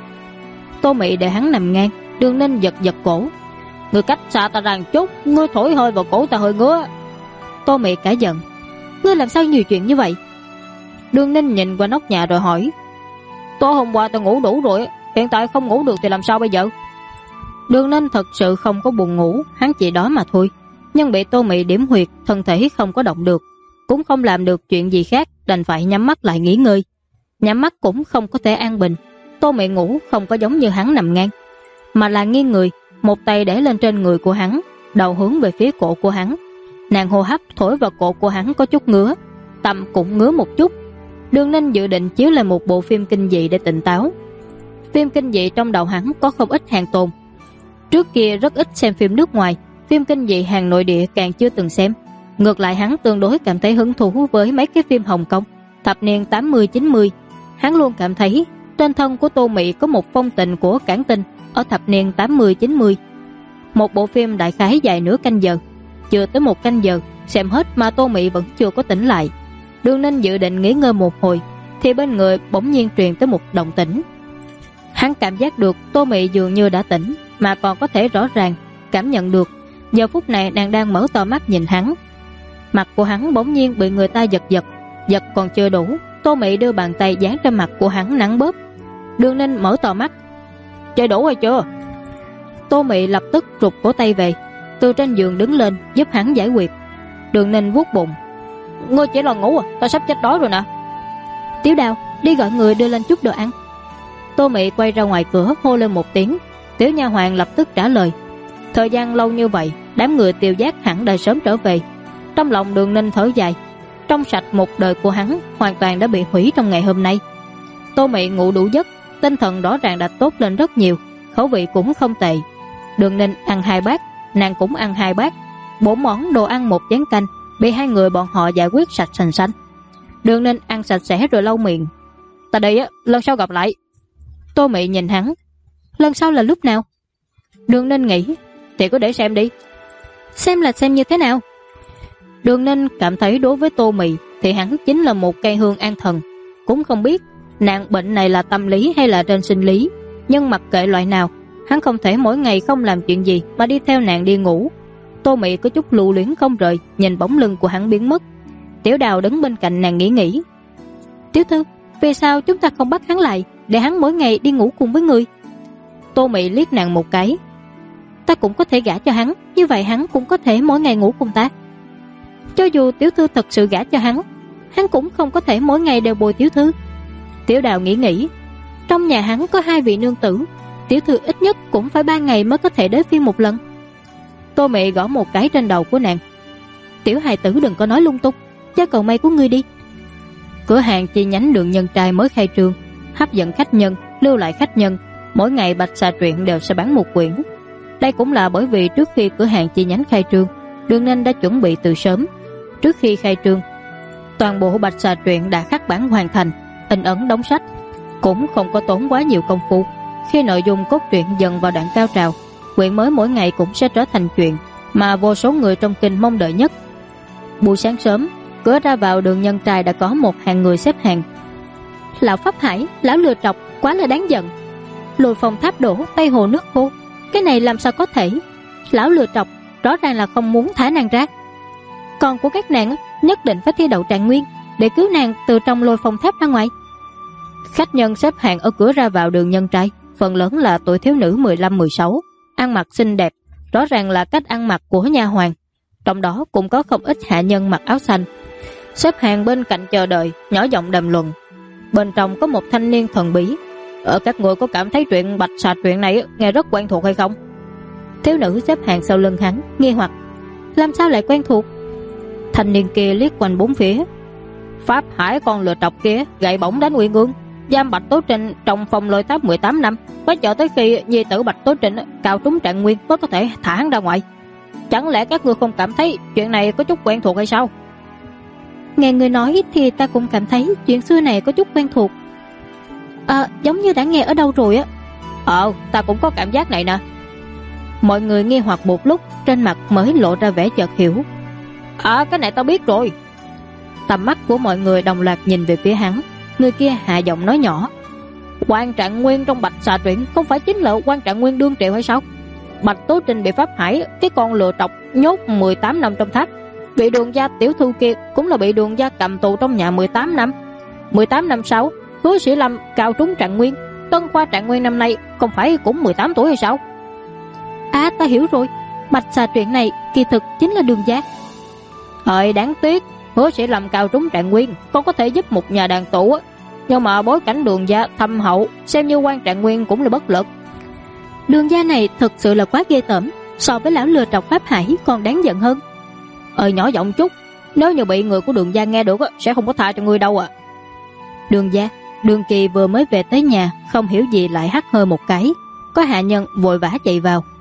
Tô Mị để hắn nằm ngang. Đường Ninh giật cổ. Ngươi cách xa ta ra một chút, ngươi thổi hơi vào cổ ta hơi ngứa. Tô Mị cả giận. Ngươi làm sao nhiều chuyện như vậy? Đường Ninh nhìn qua nóc nhà rồi hỏi. Tối hôm qua ta ngủ đủ rồi, hiện tại không ngủ được thì làm sao bây giờ? Đường Ninh thật sự không có buồn ngủ, hắn chỉ đói mà thôi. Nhưng bị Tô Mị điểm huyệt, thân thể không có động được, cũng không làm được chuyện gì khác, đành phải nhắm mắt lại nghỉ ngơi. Nhắm mắt cũng không có thể an bình. Tô Mị ngủ không có giống như hắn nằm ngang, mà là nghiêng người, một tay để lên trên người của hắn, đầu hướng về phía cổ của hắn. Nàng hô hấp thổi vào cổ của hắn có chút ngứa, tâm cũng ngứa một chút. Đường Ninh dự định chiếu lại một bộ phim kinh dị để tỉnh táo. Phim kinh dị trong đầu hắn có không ít hàng tồn. Trước kia rất ít xem phim nước ngoài, phim kinh dị hàng nội địa càng chưa từng xem. Ngược lại hắn tương đối cảm thấy hứng thú với mấy cái phim Hồng Kông thập niên 80-90. Hắn luôn cảm thấy trên thân của Tô Mị có một phong tình của cảng tinh ở thập niên 80-90. Một bộ phim đại khái dài nửa canh giờ, chưa tới 1 canh giờ xem hết mà Tô Mị vẫn chưa có tỉnh lại. Đường Ninh dự định nghỉ ngơi một hồi thì bên người bỗng nhiên truyền tới một động tĩnh. Hắn cảm giác được Tô Mị dường như đã tỉnh, mà còn có thể rõ ràng cảm nhận được giờ phút này nàng đang mở to mắt nhìn hắn. Mặt của hắn bỗng nhiên bị người ta giật còn chưa đủ, Tô Mị đưa bàn tay dán trên mặt của hắn nắn bóp. Đường Ninh mở to mắt. Chơi đủ hay chưa? Tô Mị lập tức rụt cổ tay về, từ trên giường đứng lên giúp hắn giải quyết. Đường Ninh vuốt bụng. Ngươi chỉ là ngủ à, ta sắp chết đói rồi nè. Tiểu Đào, đi gọi người đưa lên chút đồ ăn. Tô Mị quay ra ngoài cửa hô lên một tiếng. Tiểu nha hoàn lập tức trả lời. Thời gian lâu như vậy, đám người Tiêu Giác hẳn đã sớm trở về. Trong lòng Đường Ninh thở dài. Trong sạch một đời của hắn hoàn toàn đã bị hủy trong ngày hôm nay. Tô Mị ngủ đủ giấc, tinh thần rõ ràng đã tốt lên rất nhiều, khẩu vị cũng không tệ. Đường Ninh ăn 2 bát, nàng cũng ăn 2 bát. 4 món đồ ăn 1 chén canh bị hai người bọn họ giải quyết sạch sành xanh. Đường Ninh ăn sạch sẽ rồi lau miệng. Ta đi á, lần sau gặp lại. Tô Mị nhìn hắn. Lần sau là lúc nào? Đường Ninh nghĩ, thì cứ để xem đi. Xem là xem như thế nào? Đường Ninh cảm thấy đối với Tô Mị thì hắn chính là một cây hương an thần. Cũng không biết nàng bệnh này là tâm lý hay là trên sinh lý, nhưng mặc kệ loại nào, hắn không thể mỗi ngày không làm chuyện gì mà đi theo nàng đi ngủ. Tô Mị có chút lưu luyến không rời, nhìn bóng lưng của hắn biến mất. Tiểu Đào đứng bên cạnh nàng nghĩ. Tiểu thư, vì sao chúng ta không bắt hắn lại, để hắn mỗi ngày đi ngủ cùng với người? Tô Mị liếc nàng một cái. Ta cũng có thể gả cho hắn, như vậy hắn cũng có thể mỗi ngày ngủ cùng ta. Cho dù tiểu thư thật sự gả cho hắn cũng không có thể mỗi ngày đều bồi tiểu thư. Tiểu Đào nghĩ. Trong nhà hắn có 2 vị nương tử, tiểu thư ít nhất cũng phải 3 ngày mới có thể đến phiên một lần. Tô Mị gõ một cái trên đầu của nàng. Tiểu hài tử đừng có nói lung tung, cho cầu may của ngươi đi. Cửa hàng chi nhánh Đường Nhân Trai mới khai trương, hấp dẫn khách nhân, lưu lại khách nhân. Mỗi ngày Bạch Xà Truyện đều sẽ bán 1 quyển. Đây cũng là bởi vì trước khi cửa hàng chi nhánh khai trương, Đường Ninh đã chuẩn bị từ sớm. Trước khi khai trương, toàn bộ Bạch Xà Truyện đã khắc bản hoàn thành, in ấn đóng sách, cũng không có tốn quá nhiều công phu. Khi nội dung cốt truyện dần vào đoạn cao trào, quyển mới mỗi ngày cũng sẽ trở thành chuyện mà vô số người trong kinh mong đợi nhất. Buổi sáng sớm, cửa ra vào Đường Nhân Trai đã có một hàng người xếp hàng. Lão Pháp Hải, lão lừa trọc, quá là đáng giận. Lùi phòng tháp đổ, Tây hồ nước khô, cái này làm sao có thể? Lão lừa trọc rõ ràng là không muốn thả nàng ra. Con của các nàng nhất định phải thi đậu trạng nguyên để cứu nàng từ trong lôi phòng tháp ra ngoài. Khách nhân xếp hàng ở cửa ra vào Đường Nhân Trai phần lớn là tuổi thiếu nữ 15-16, ăn mặc xinh đẹp, rõ ràng là cách ăn mặc của nha hoàn. Trong đó cũng có không ít hạ nhân mặc áo xanh, xếp hàng bên cạnh chờ đợi, nhỏ giọng đàm luận. Bên trong có một thanh niên thần bí. Các người có cảm thấy chuyện Bạch Xà Truyện này nghe rất quen thuộc hay không? Thiếu nữ xếp hàng sau lưng hắn nghi hoặc. Làm sao lại quen thuộc? Thanh niên kia liếc quanh bốn phía. Pháp Hải con lừa trọc kia gậy bổng đánh Uyên Ương, giam Bạch Tố Trinh trong phòng lôi tháp 18 năm, phải chờ tới khi nhi tử Bạch Tố Trinh cao trúng trạng nguyên mới có thể thả hắn ra ngoài. Chẳng lẽ các ngươi không cảm thấy chuyện này có chút quen thuộc hay sao? Nghe người nói thì ta cũng cảm thấy chuyện xưa này có chút quen thuộc. Giống như đã nghe ở đâu rồi á. Ta cũng có cảm giác này nè. Mọi người nghi hoặc một lúc, trên mặt mới lộ ra vẻ chợt hiểu. Cái này tao biết rồi. Tầm mắt của mọi người đồng loạt nhìn về phía hắn. Người kia hạ giọng nói nhỏ. Quan Trạng Nguyên trong Bạch Xà Truyện không phải chính là Quan Trạng Nguyên đương triệu hay sao? Bạch Tố Trinh bị Pháp Hải, cái con lừa trọc, nhốt 18 năm trong tháp. Bị Đường gia tiểu thư kia cũng là bị Đường gia cầm tù trong nhà 18 năm. 18 năm sau, Hứa Sĩ Lâm cao trúng trạng nguyên, Tân Khoa trạng nguyên năm nay không phải cũng 18 tuổi hay sao? Ta hiểu rồi, Bạch Xà Truyện này kỳ thực chính là Đường gia. Đáng tiếc, Hứa Sĩ Lâm cao trúng trạng nguyên không có thể giúp một nhà đàn tụ, nhưng mà bối cảnh Đường gia thâm hậu, xem như Quan Trạng Nguyên cũng là bất lực. Đường gia này thực sự là quá ghê tởm, so với lão lừa trọc Pháp Hải còn đáng giận hơn. Nhỏ giọng chút, nếu như bị người của Đường gia nghe được sẽ không có tha cho ngươi đâu. Đường gia, Đường Kỳ vừa mới về tới nhà, không hiểu gì lại hắt hơi một cái. Có hạ nhân vội vã chạy vào.